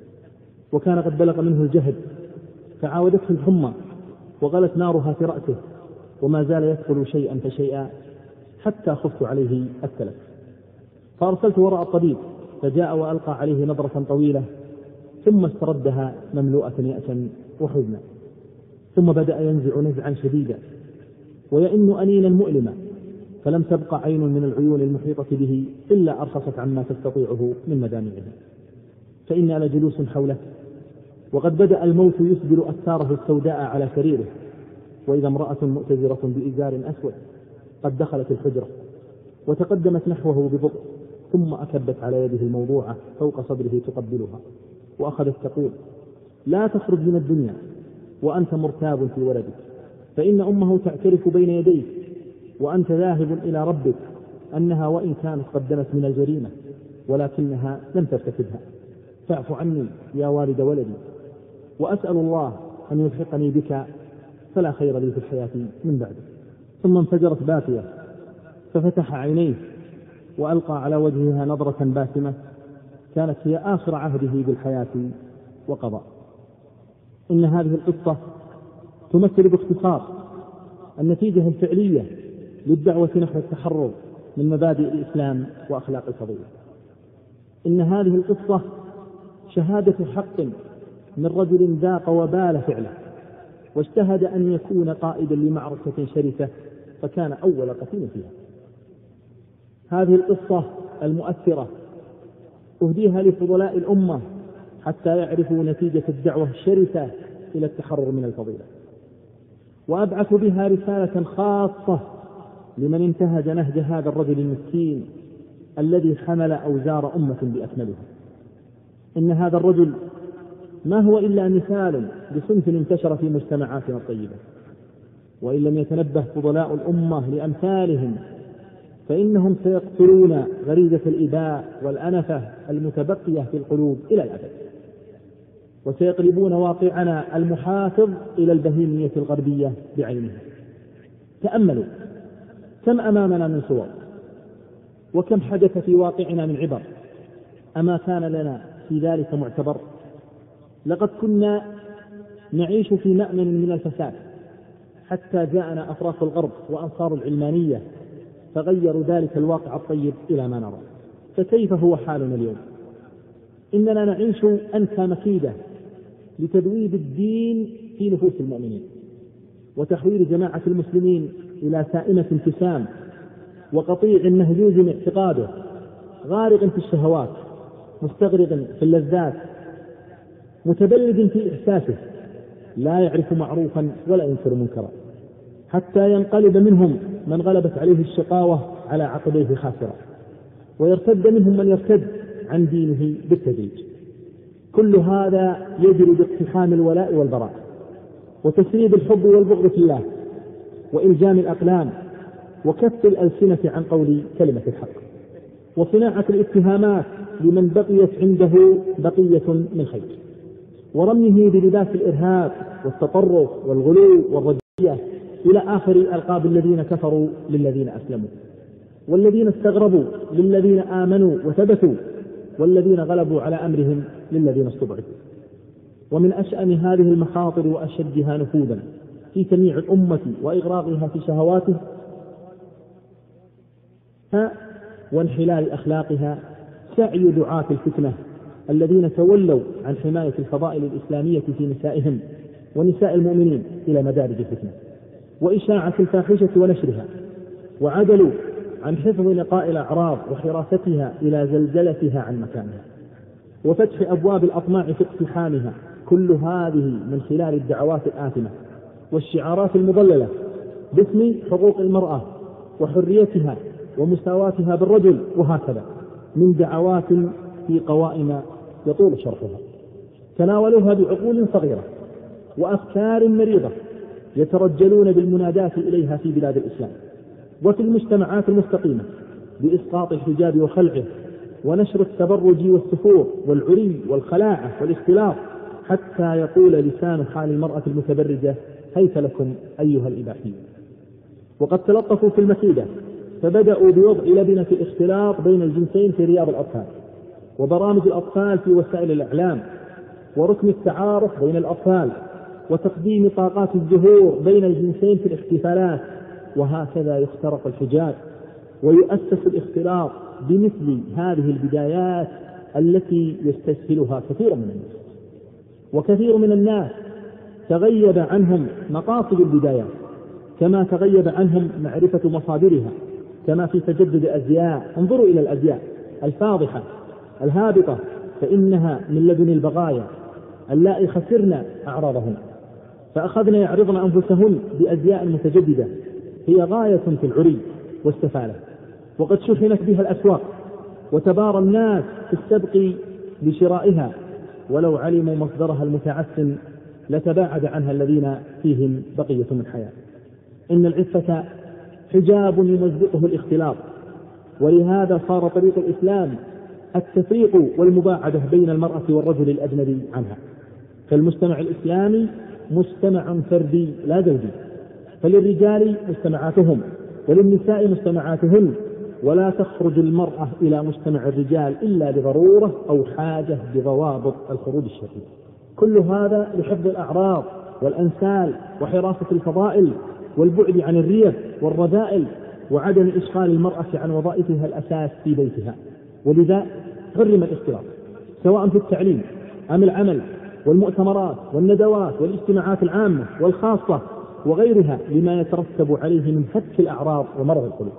وكان قد بلغ منه الجهد، فعاودته الحمى وغلت نارها في رأسه، وما زال يدخل شيئا فشيئا حتى خفت عليه التلف، فأرسلت وراء الطبيب فجاء وألقى عليه نظرة طويلة، ثم استردها مملوءة يأسا وحزنا، ثم بدأ ينزع نزعا شديدا، ويئن أنينا مؤلما، فلم تبق عين من العيون المحيطة به إلا أرخصت عما تستطيعه من مدامعها. فإنا لجلوس حوله، وقد بدأ الموت يسبل أثاره السوداء على سريره، وإذا امرأة مؤتزرة بإزار أسود قد دخلت الحجرة وتقدمت نحوه ببطء، ثم أكبت على يده الموضوعة فوق صدره تقبلها، وأخذت تقول: لا تخرج من الدنيا وأنت مرتاب في ولدك، فإن أمه تعترف بين يديك وأنت ذاهب إلى ربك أنها وإن كانت قدمت من الجريمة ولكنها لم ترتكبها، فاعف عني يا والد ولدي، وأسأل الله أن يلحقني بك فلا خير لي في الحياة من بعدك. ثم انفجرت باكية، ففتح عينيه وألقى على وجهها نظرة باسمة كانت هي آخر عهده بالحياة وقضى. إن هذه القصة تمثل باختصار النتيجة الفعلية للدعوة نحو التحرر من مبادئ الإسلام وأخلاق الفضيلة. إن هذه القصة شهادة حق من رجل ذاق وبال فعله، واجتهد أن يكون قائدا لمعركة شرسة فكان أول قتيل فيها. هذه القصة المؤثرة أهديها لفضلاء الأمة حتى يعرفوا نتيجة الدعوة الشرسة إلى التحرر من الفضيلة، وأبعث بها رسالة خاصة لمن انتهج نهج هذا الرجل المسكين الذي حمل أوزار أمة بأكملها. إن هذا الرجل ما هو إلا مثال بصنف انتشر في مجتمعاتنا الطيبة، وإن لم يتنبه فضلاء الأمة لأمثالهم فإنهم سيقتلون غريزة الإباء والأنفة المتبقية في القلوب إلى الأبد، وسيقلبون واقعنا المحافظ إلى البهيمية الغربية بعينها. تأملوا كم أمامنا من صور، وكم حدث في واقعنا من عبر، أما كان لنا في ذلك معتبر؟ لقد كنا نعيش في مأمن من الفساد حتى جاءنا أفراق الغرب وأنصار العلمانية فغيروا ذلك الواقع الطيب إلى ما نرى. فكيف هو حالنا اليوم؟ إننا نعيش أنكى مكيدة لتدويب الدين في نفوس المؤمنين، وتحويل جماعة المسلمين إلى سائمة انتسام وقطيع مهزوز اعتقاده، غارق في الشهوات، مستغرق في اللذات، متبلد في إحساسه، لا يعرف معروفا ولا ينكر منكرا، حتى ينقلب منهم من غلبت عليه الشقاوة على عقبيه خاسرا، ويرتد منهم من يرتد عن دينه بالتدريج. كل هذا يجري باقتحام الولاء والبراء، وتسريب الحب والبغض في الله، وإلجام الأقلام، وكف الألسنة عن قول كلمة الحق، وصناعة الاتهامات لمن بقيت عنده بقية من خير، ورميه بلباس الإرهاب والتطرف والغلو والرجية إلى آخر الألقاب الذين كفروا للذين أسلموا، والذين استغربوا للذين آمنوا وثبتوا، والذين غلبوا على أمرهم للذين استضعفوا. ومن أشأن هذه المخاطر وأشدها نفوذا في تمييع الأمة وإغراقها في شهواتها وانحلال أخلاقها سعي دعاة الفتنة الذين تولوا عن حماية الفضائل الإسلامية في نسائهم ونساء المؤمنين إلى مدارج الفتنة وإشاعة الفاحشة ونشرها، وعدلوا عن حفظ نقاء الأعراض وحراستها إلى زلزلتها عن مكانها وفتح أبواب الأطماع في اقتحامها. كل هذه من خلال الدعوات الآثمة والشعارات المضللة باسم حقوق المرأة وحريتها ومساواتها بالرجل، وهكذا من دعوات في قوائم يطول شرحها. تناولوها بعقول صغيرة وأفكار مريضة يترجلون بالمنادات إليها في بلاد الإسلام وفي المجتمعات المستقيمة بإسقاط الحجاب وخلعه ونشر التبرج والسفور والعري والخلاعة والاختلاط، حتى يقول لسان حال المرأة المتبرجة: هيت لكم أيها الإباحية. وقد تلطفوا في المكيدة فبدأوا بوضع لبنة الاختلاط بين الجنسين في رياض الأطفال وبرامج الأطفال في وسائل الإعلام وركن التعارف بين الأطفال وتقديم طاقات الزهور بين الجنسين في الاحتفالات، وهكذا يخترق الحجاب ويؤسس الاختلاط بمثل هذه البدايات التي يستسهلها كثير من الناس. وكثير من الناس تغيب عنهم مقاصد البدايات كما تغيب عنهم معرفة مصادرها، كما في تجدد الأزياء. انظروا إلى الأزياء الفاضحة الهابطة، فإنها من لدن البغايا اللائي خسرن أعراضهن، فأخذن يعرضن أنفسهن بأزياء متجددة هي غاية في العري والسفالة، وقد شحنت بها الأسواق وتبارى الناس في السبق لشرائها، ولو علموا مصدرها المتعفن لتباعد عنها الذين فيهم بقية من حياة. إن العفة حجاب يمزقه الاختلاط، ولهذا صار طريق الإسلام التفريق والمباعدة بين المرأة والرجل الأجنبي عنها. فالمجتمع الإسلامي مجتمع فردي لا زوجي، فللرجال مجتمعاتهم وللنساء مجتمعاتهن، ولا تخرج المرأة إلى مجتمع الرجال إلا لضرورة أو حاجة بضوابط الخروج الشرعي. كل هذا لحفظ الأعراض والأنسال وحراسة الفضائل والبعد عن الريب والرذائل وعدم إشغال المرأة عن وظائفها الأساس في بيتها. ولذا حرم الاختلاط سواء في التعليم أم العمل والمؤتمرات والندوات والاجتماعات العامة والخاصة وغيرها، لما يترتب عليه من هتك الأعراض ومرض القلوب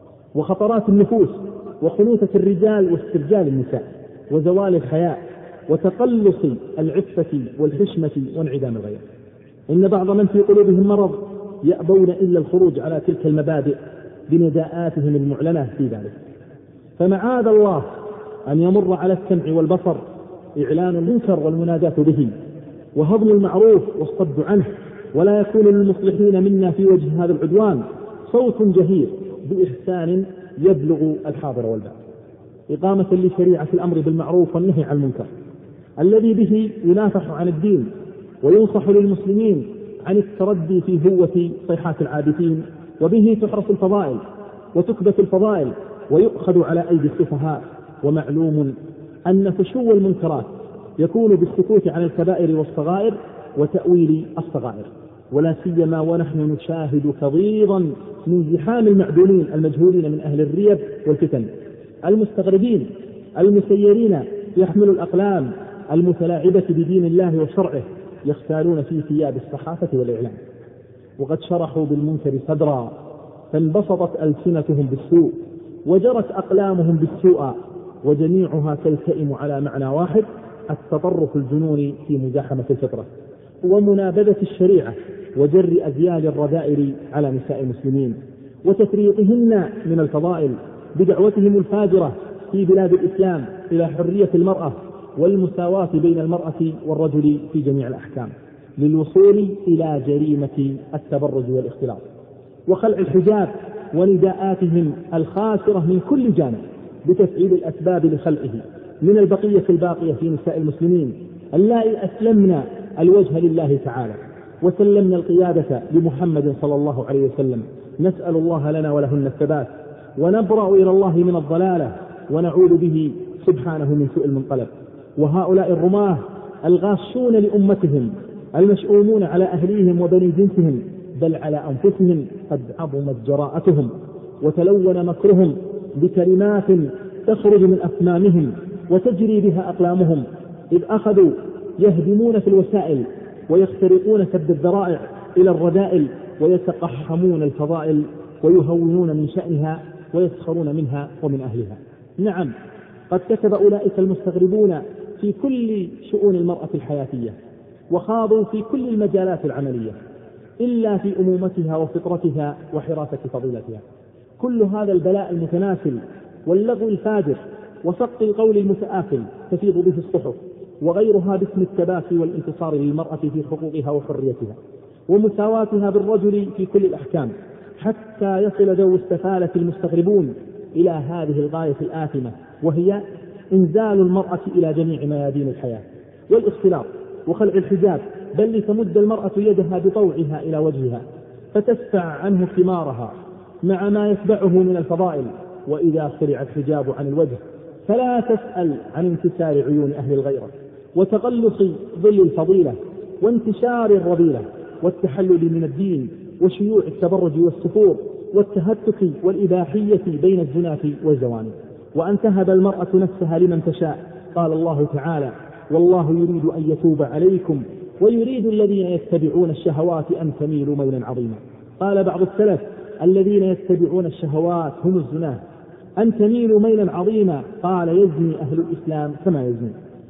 وخطرات النفوس وخنوثة الرجال واسترجال النساء وزوال الحياء وتقلص العفة والحشمة وانعدام الغير. إن بعض من في قلوبهم مرض يأبون إلا الخروج على تلك المبادئ بنداءاتهم المعلنة في ذلك. فمعاذ الله أن يمر على السمع والبصر إعلان المنكر والمناداة به وهضم المعروف والصد عنه، ولا يكون للمصلحين منا في وجه هذا العدوان صوت جهير بإحسان يبلغ الحاضر والبعيد، إقامة لشريعة الأمر بالمعروف والنهي عن المنكر الذي به ينافح عن الدين وينصح للمسلمين عن التردي في هوة صيحات العابثين، وبه تحرص الفضائل وتكبت الفضائل ويؤخذ على أيدي السفهاء. ومعلوم أن فشو المنكرات يكون بالسكوت عن الكبائر والصغائر وتأويل الصغائر، ولا سيما ونحن نشاهد كضيضا من زحام المعدومين المجهولين من أهل الريب والفتن المستغربين المسيرين يحملوا الأقلام المتلاعبة بدين الله وشرعه، يختالون في ثياب الصحافة والإعلام، وقد شرحوا بالمنكر صدرا، فانبسطت ألسنتهم بالسوء وجرت أقلامهم بالسوء، وجميعها تلتئم على معنى واحد: التطرف الجنوني في مزاحمة الفطرة ومنابذة الشريعة وجر أزيال الرذائل على نساء المسلمين وتفريطهن من الفضائل بدعوتهم الفاجرة في بلاد الإسلام إلى حرية المرأة والمساواة بين المرأة والرجل في جميع الأحكام، للوصول إلى جريمة التبرج والاختلاط وخلع الحجاب ونداءاتهم الخاسرة من كل جانب بتفعيل الأسباب لخلعه من البقية الباقية في نساء المسلمين اللائي أسلمنا الوجه لله تعالى وسلمنا القيادة لمحمد صلى الله عليه وسلم. نسأل الله لنا ولهن الثبات، ونبرأ إلى الله من الضلالة، ونعوذ به سبحانه من سوء المنقلب. وهؤلاء الرماه الغاشون لأمتهم المشؤومون على أهليهم وبني جنسهم بل على أنفسهم قد عظمت جراءتهم وتلون مكرهم بكلمات تخرج من أفنانهم وتجري بها أقلامهم، إذ أخذوا يهدمون في الوسائل ويخترقون سد الذرائع إلى الرذائل ويتقحمون الفضائل ويهونون من شأنها ويسخرون منها ومن أهلها. نعم، قد كتب أولئك المستغربون في كل شؤون المرأة الحياتية وخاضوا في كل المجالات العملية إلا في أمومتها وفطرتها وحراسة فضيلتها. كل هذا البلاء المتناسل واللغو الفاجر وسقط القول المتآكل تفيض به الصحف وغيرها باسم التباسي والانتصار للمرأة في حقوقها وحريتها ومساواتها بالرجل في كل الأحكام، حتى يصل ذوي السفالة المستغربون إلى هذه الغاية الآثمة، وهي إنزال المرأة إلى جميع ميادين الحياة والاختلاط وخلع الحجاب، بل لتمد المرأة يدها بطوعها إلى وجهها فتدفع عنه ثمارها مع ما يتبعه من الفضائل. وإذا خلع الحجاب عن الوجه فلا تسأل عن انكسار عيون أهل الغيرة وتقلص ظل الفضيلة وانتشار الرذيلة والتحلل من الدين وشيوع التبرج والسفور والتهتك والإباحية بين الزناة والزواني، وأن تهب المرأة نفسها لمن تشاء. قال الله تعالى: والله يريد أن يتوب عليكم ويريد الذين يتبعون الشهوات أن تميلوا ميلا عظيما. قال بعض السلف: الذين يتبعون الشهوات هم الزناه. أن تميلوا ميلا عظيما. قال: يزني أهل الإسلام كما يزني.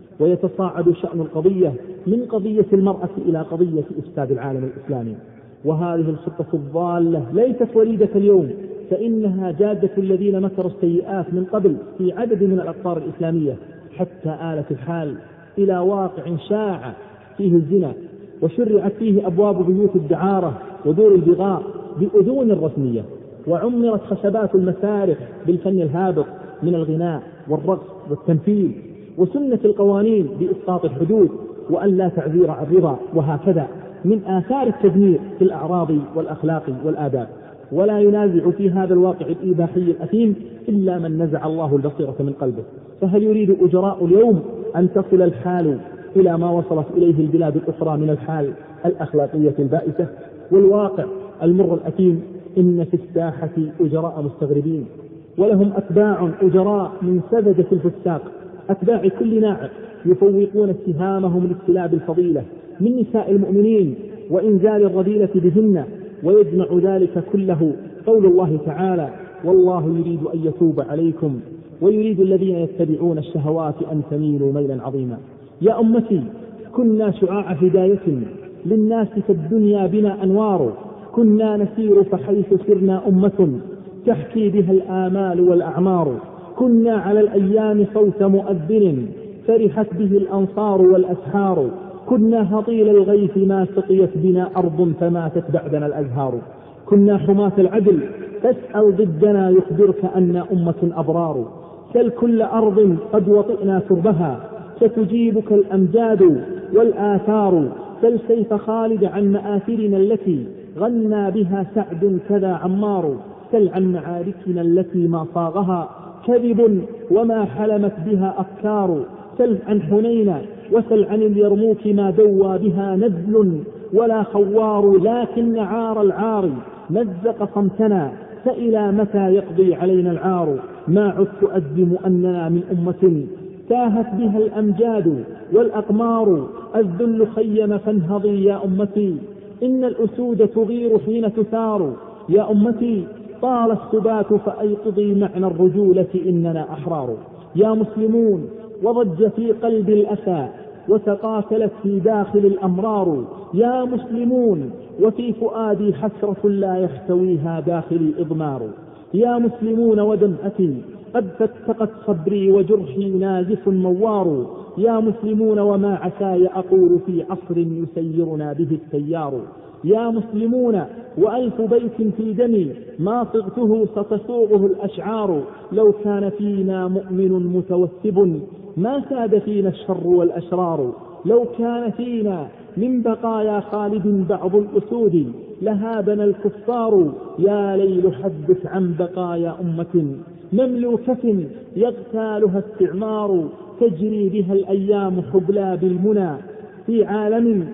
ويتصاعد شأن القضية من قضية المرأة إلى قضية إفساد العالم الإسلامي. وهذه الخطة الضالة ليست وليدة اليوم، فإنها جادة الذين مكروا السيئات من قبل في عدد من الأقطار الإسلامية، حتى آلت الحال إلى واقع شاع فيه الزنا، وشرعت فيه أبواب بيوت الدعارة ودور البغاء بأذون رسمية، وعمرت خشبات المسارح بالفن الهابط من الغناء والرقص والتمثيل، وسنة القوانين بإسقاط الحدود وأن لا تعذير عن رضا، وهكذا من آثار التدمير في الأعراض والأخلاق والآداب. ولا ينازع في هذا الواقع الإباحي الأثيم إلا من نزع الله البصيرة من قلبه. فهل يريد أجراء اليوم أن تصل الحال إلى ما وصلت إليه البلاد الأخرى من الحال الأخلاقية البائسة والواقع المر الأثيم؟ إن في الساحة أجراء مستغربين، ولهم أتباع أجراء من سذجة الفساق، أتباع كل ناعق، يفوقون اتهامهم لاكتلاب الفضيلة من نساء المؤمنين وإنزال الرذيلة بهن. ويجمع ذلك كله قول الله تعالى: والله يريد أن يتوب عليكم ويريد الذين يتبعون الشهوات أن تميلوا ميلا عظيما. يا أمتي، كنا شعاع هداية للناس في الدنيا بنا أنوار، كنا نسير فحيث سرنا أمة تحكي بها الآمال والأعمار، كنا على الأيام صوت مؤذن فرحت به الأنصار والأسحار، كنا هطيل الغيث ما سقيت بنا أرض فماتت بعدنا الأزهار، كنا حماة العدل تسأل ضدنا يخبرك أن أمة أبرار، سل كل أرض قد وطئنا تربها ستجيبك الأمجاد والآثار، سل سيف خالد عن مآثرنا التي غنى بها سعد كذا عمار، سل عن معاركنا التي ما صاغها كذب وما حلمت بها أفكار، سل عن حنين وسل عن اليرموك ما دوى بها نذل ولا خوار، لكن عار العار مزق صمتنا فإلى متى يقضي علينا العار، ما عدت أزم أننا من أمة تاهت بها الأمجاد والأقمار، الذل خيم فانهضي يا أمتي، إن الأسود تغير حين تثار، يا أمتي طال السبات فأيقظي معنى الرجولة إننا أحرار، يا مسلمون وضج في قلب الأسى وتقاتلت في داخل الأمرار، يا مسلمون وفي فؤادي حسرة لا يحتويها داخل إضمار، يا مسلمون ودمعتي قد فتقت صبري وجرحي نازف موار، يا مسلمون وما عساي أقول في عصر يسيرنا به التيار، يا مسلمون وألف بيت في دمي ما صغته ستسوغه الأشعار، لو كان فينا مؤمن متوثب ما ساد فينا الشر والأشرار، لو كان فينا من بقايا خالد بعض الأسود لهابنا الكفار، يا ليل حدث عن بقايا أمة مملوكة يغتالها استعمار، تجري بها الأيام حبلى بالمنى في عالم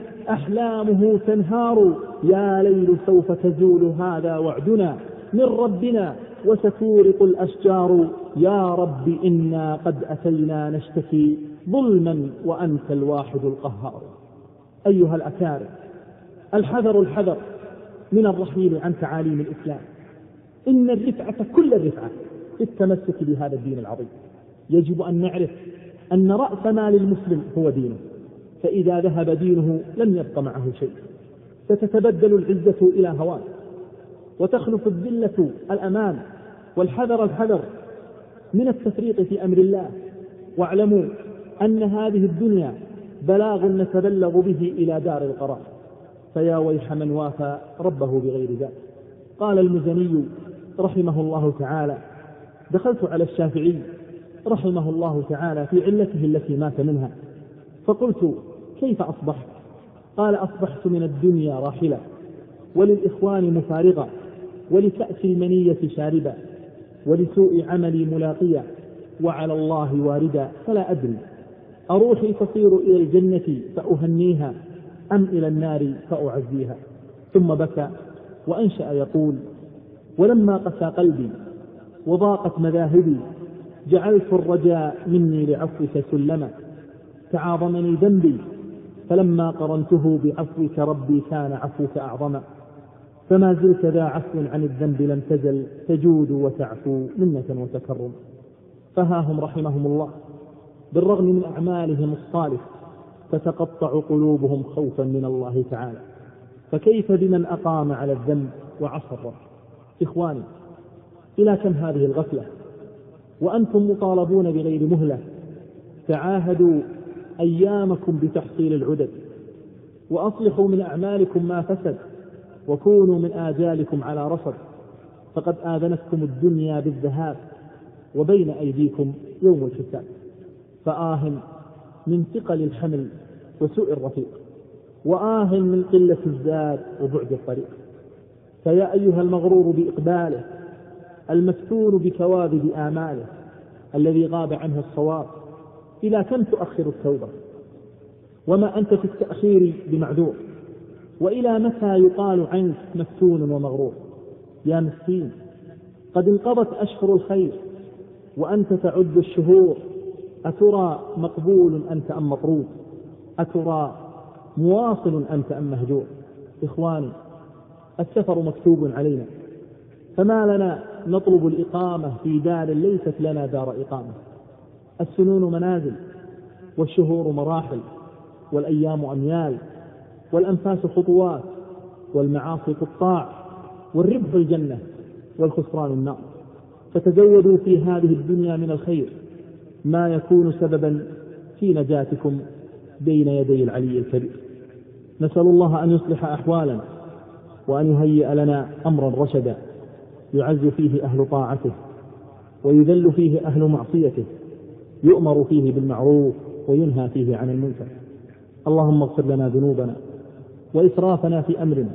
أحلامه تنهار، يا ليل سوف تزول هذا وعدنا من ربنا وستورق الأشجار، يا رب إنا قد أتينا نشتكي ظلما وأنت الواحد القهار. أيها الأكارم، الحذر من الرحيل عن تعاليم الإسلام، إن الرفعة كل الرفعة في التمسك بهذا الدين العظيم. يجب أن نعرف أن رأس مال المسلم هو دينه، فإذا ذهب دينه لم يبق معه شيء، ستتبدل العزة إلى هوان وتخلف الذلة الأمان. والحذر من التفريط في أمر الله، واعلموا أن هذه الدنيا بلاغ نتبلغ به إلى دار القرار، فيا ويح من وافى ربه بغير ذلك. قال المزني رحمه الله تعالى: دخلت على الشافعي رحمه الله تعالى في علته التي مات منها، فقلت: كيف أصبحت؟ قال: أصبحت من الدنيا راحلة، وللإخوان مفارغة، ولكأس المنية شاربة، ولسوء عملي ملاقية، وعلى الله واردا، فلا أدري أروحي تصير إلى الجنة فأهنيها أم إلى النار فأعزيها. ثم بكى وأنشأ يقول: ولما قسى قلبي وضاقت مذاهبي جعلت الرجاء مني لعفوك سلما، تعاظمني ذنبي فلما قرنته بعفوك ربي كان عفوك أعظما، فما زلت ذا عفو عن الذنب لم تزل تجود وتعفو منة وتكرم. فها هم رحمهم الله بالرغم من أعمالهم الصالحة تتقطع قلوبهم خوفا من الله تعالى، فكيف بمن أقام على الذنب وعصر؟ إخواني، إلى كم هذه الغفلة وأنتم مطالبون بغير مهلة؟ تعاهدوا أيامكم بتحصيل العدد، وأصلحوا من أعمالكم ما فسد، وكونوا من آجالكم على رصد، فقد آذنتكم الدنيا بالذهاب وبين أيديكم يوم الحساب. فآه من ثقل الحمل وسوء الرفيق، وآه من قلة الزاد وبعد الطريق. فيا أيها المغرور بإقباله، المفتون بكواذب آماله، الذي غاب عنه الصواب، إلى كم تؤخر التوبة؟ وما أنت في التأخير بمعذور، وإلى متى يقال عنك مفتون ومغرور؟ يا مسكين، قد انقضت أشهر الخير وأنت تعد الشهور، أترى مقبول أنت أم مطرود؟ أترى مواصل أنت أم مهجور؟ إخواني، السفر مكتوب علينا، فما لنا نطلب الإقامة في دار ليست لنا دار إقامة. السنون منازل، والشهور مراحل، والأيام أميال، والأنفاس خطوات، والمعاصي قطاع، والربح الجنة والخسران النار. فتزودوا في هذه الدنيا من الخير ما يكون سببا في نجاتكم بين يدي العلي الكبير. نسأل الله أن يصلح أحوالنا، وأن يهيئ لنا أمرا رشدا يعز فيه أهل طاعته، ويذل فيه أهل معصيته، يؤمر فيه بالمعروف وينهى فيه عن المنكر. اللهم اغفر لنا ذنوبنا وإسرافنا في أمرنا،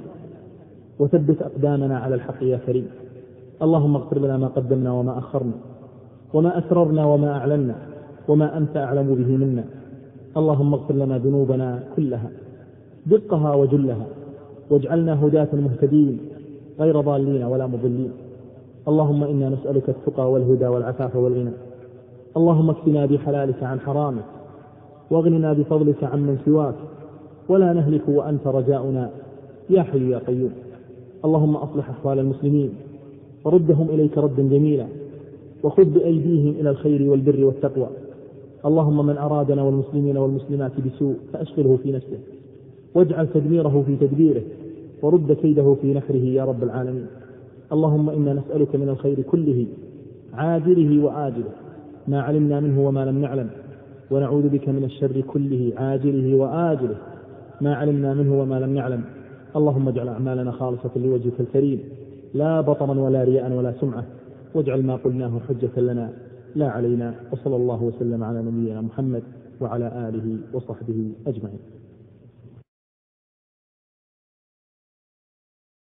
وثبت أقدامنا على الحق يا كريم. اللهم اغفر لنا ما قدمنا وما أخرنا، وما أسررنا وما أعلنا، وما أنت أعلم به منا. اللهم اغفر لنا ذنوبنا كلها دقها وجلها، واجعلنا هداة مهتدين غير ضالين ولا مضلين. اللهم إنا نسألك التقى والهدى والعفاف والغنى. اللهم اكفنا بحلالك عن حرامك، واغننا بفضلك عن من سواك، ولا نهلك وأنت رجاؤنا يا حي يا قيوم. اللهم أصلح أحوال المسلمين، وردهم إليك ردا جميلا، وخذ بأيديهم إلى الخير والبر والتقوى. اللهم من أرادنا والمسلمين والمسلمات بسوء فأشغله في نفسه، واجعل تدميره في تدبيره، ورد كيده في نحره يا رب العالمين. اللهم إنا نسألك من الخير كله عاجله وآجله ما علمنا منه وما لم نعلم، ونعوذ بك من الشر كله عاجله وآجله ما علمنا منه وما لم نعلم. اللهم اجعل أعمالنا خالصة لوجهك الكريم، لا بطرا ولا رياء ولا سمعة، واجعل ما قلناه حجة لنا لا علينا. وصلى الله وسلم على نبينا محمد وعلى آله وصحبه أجمعين.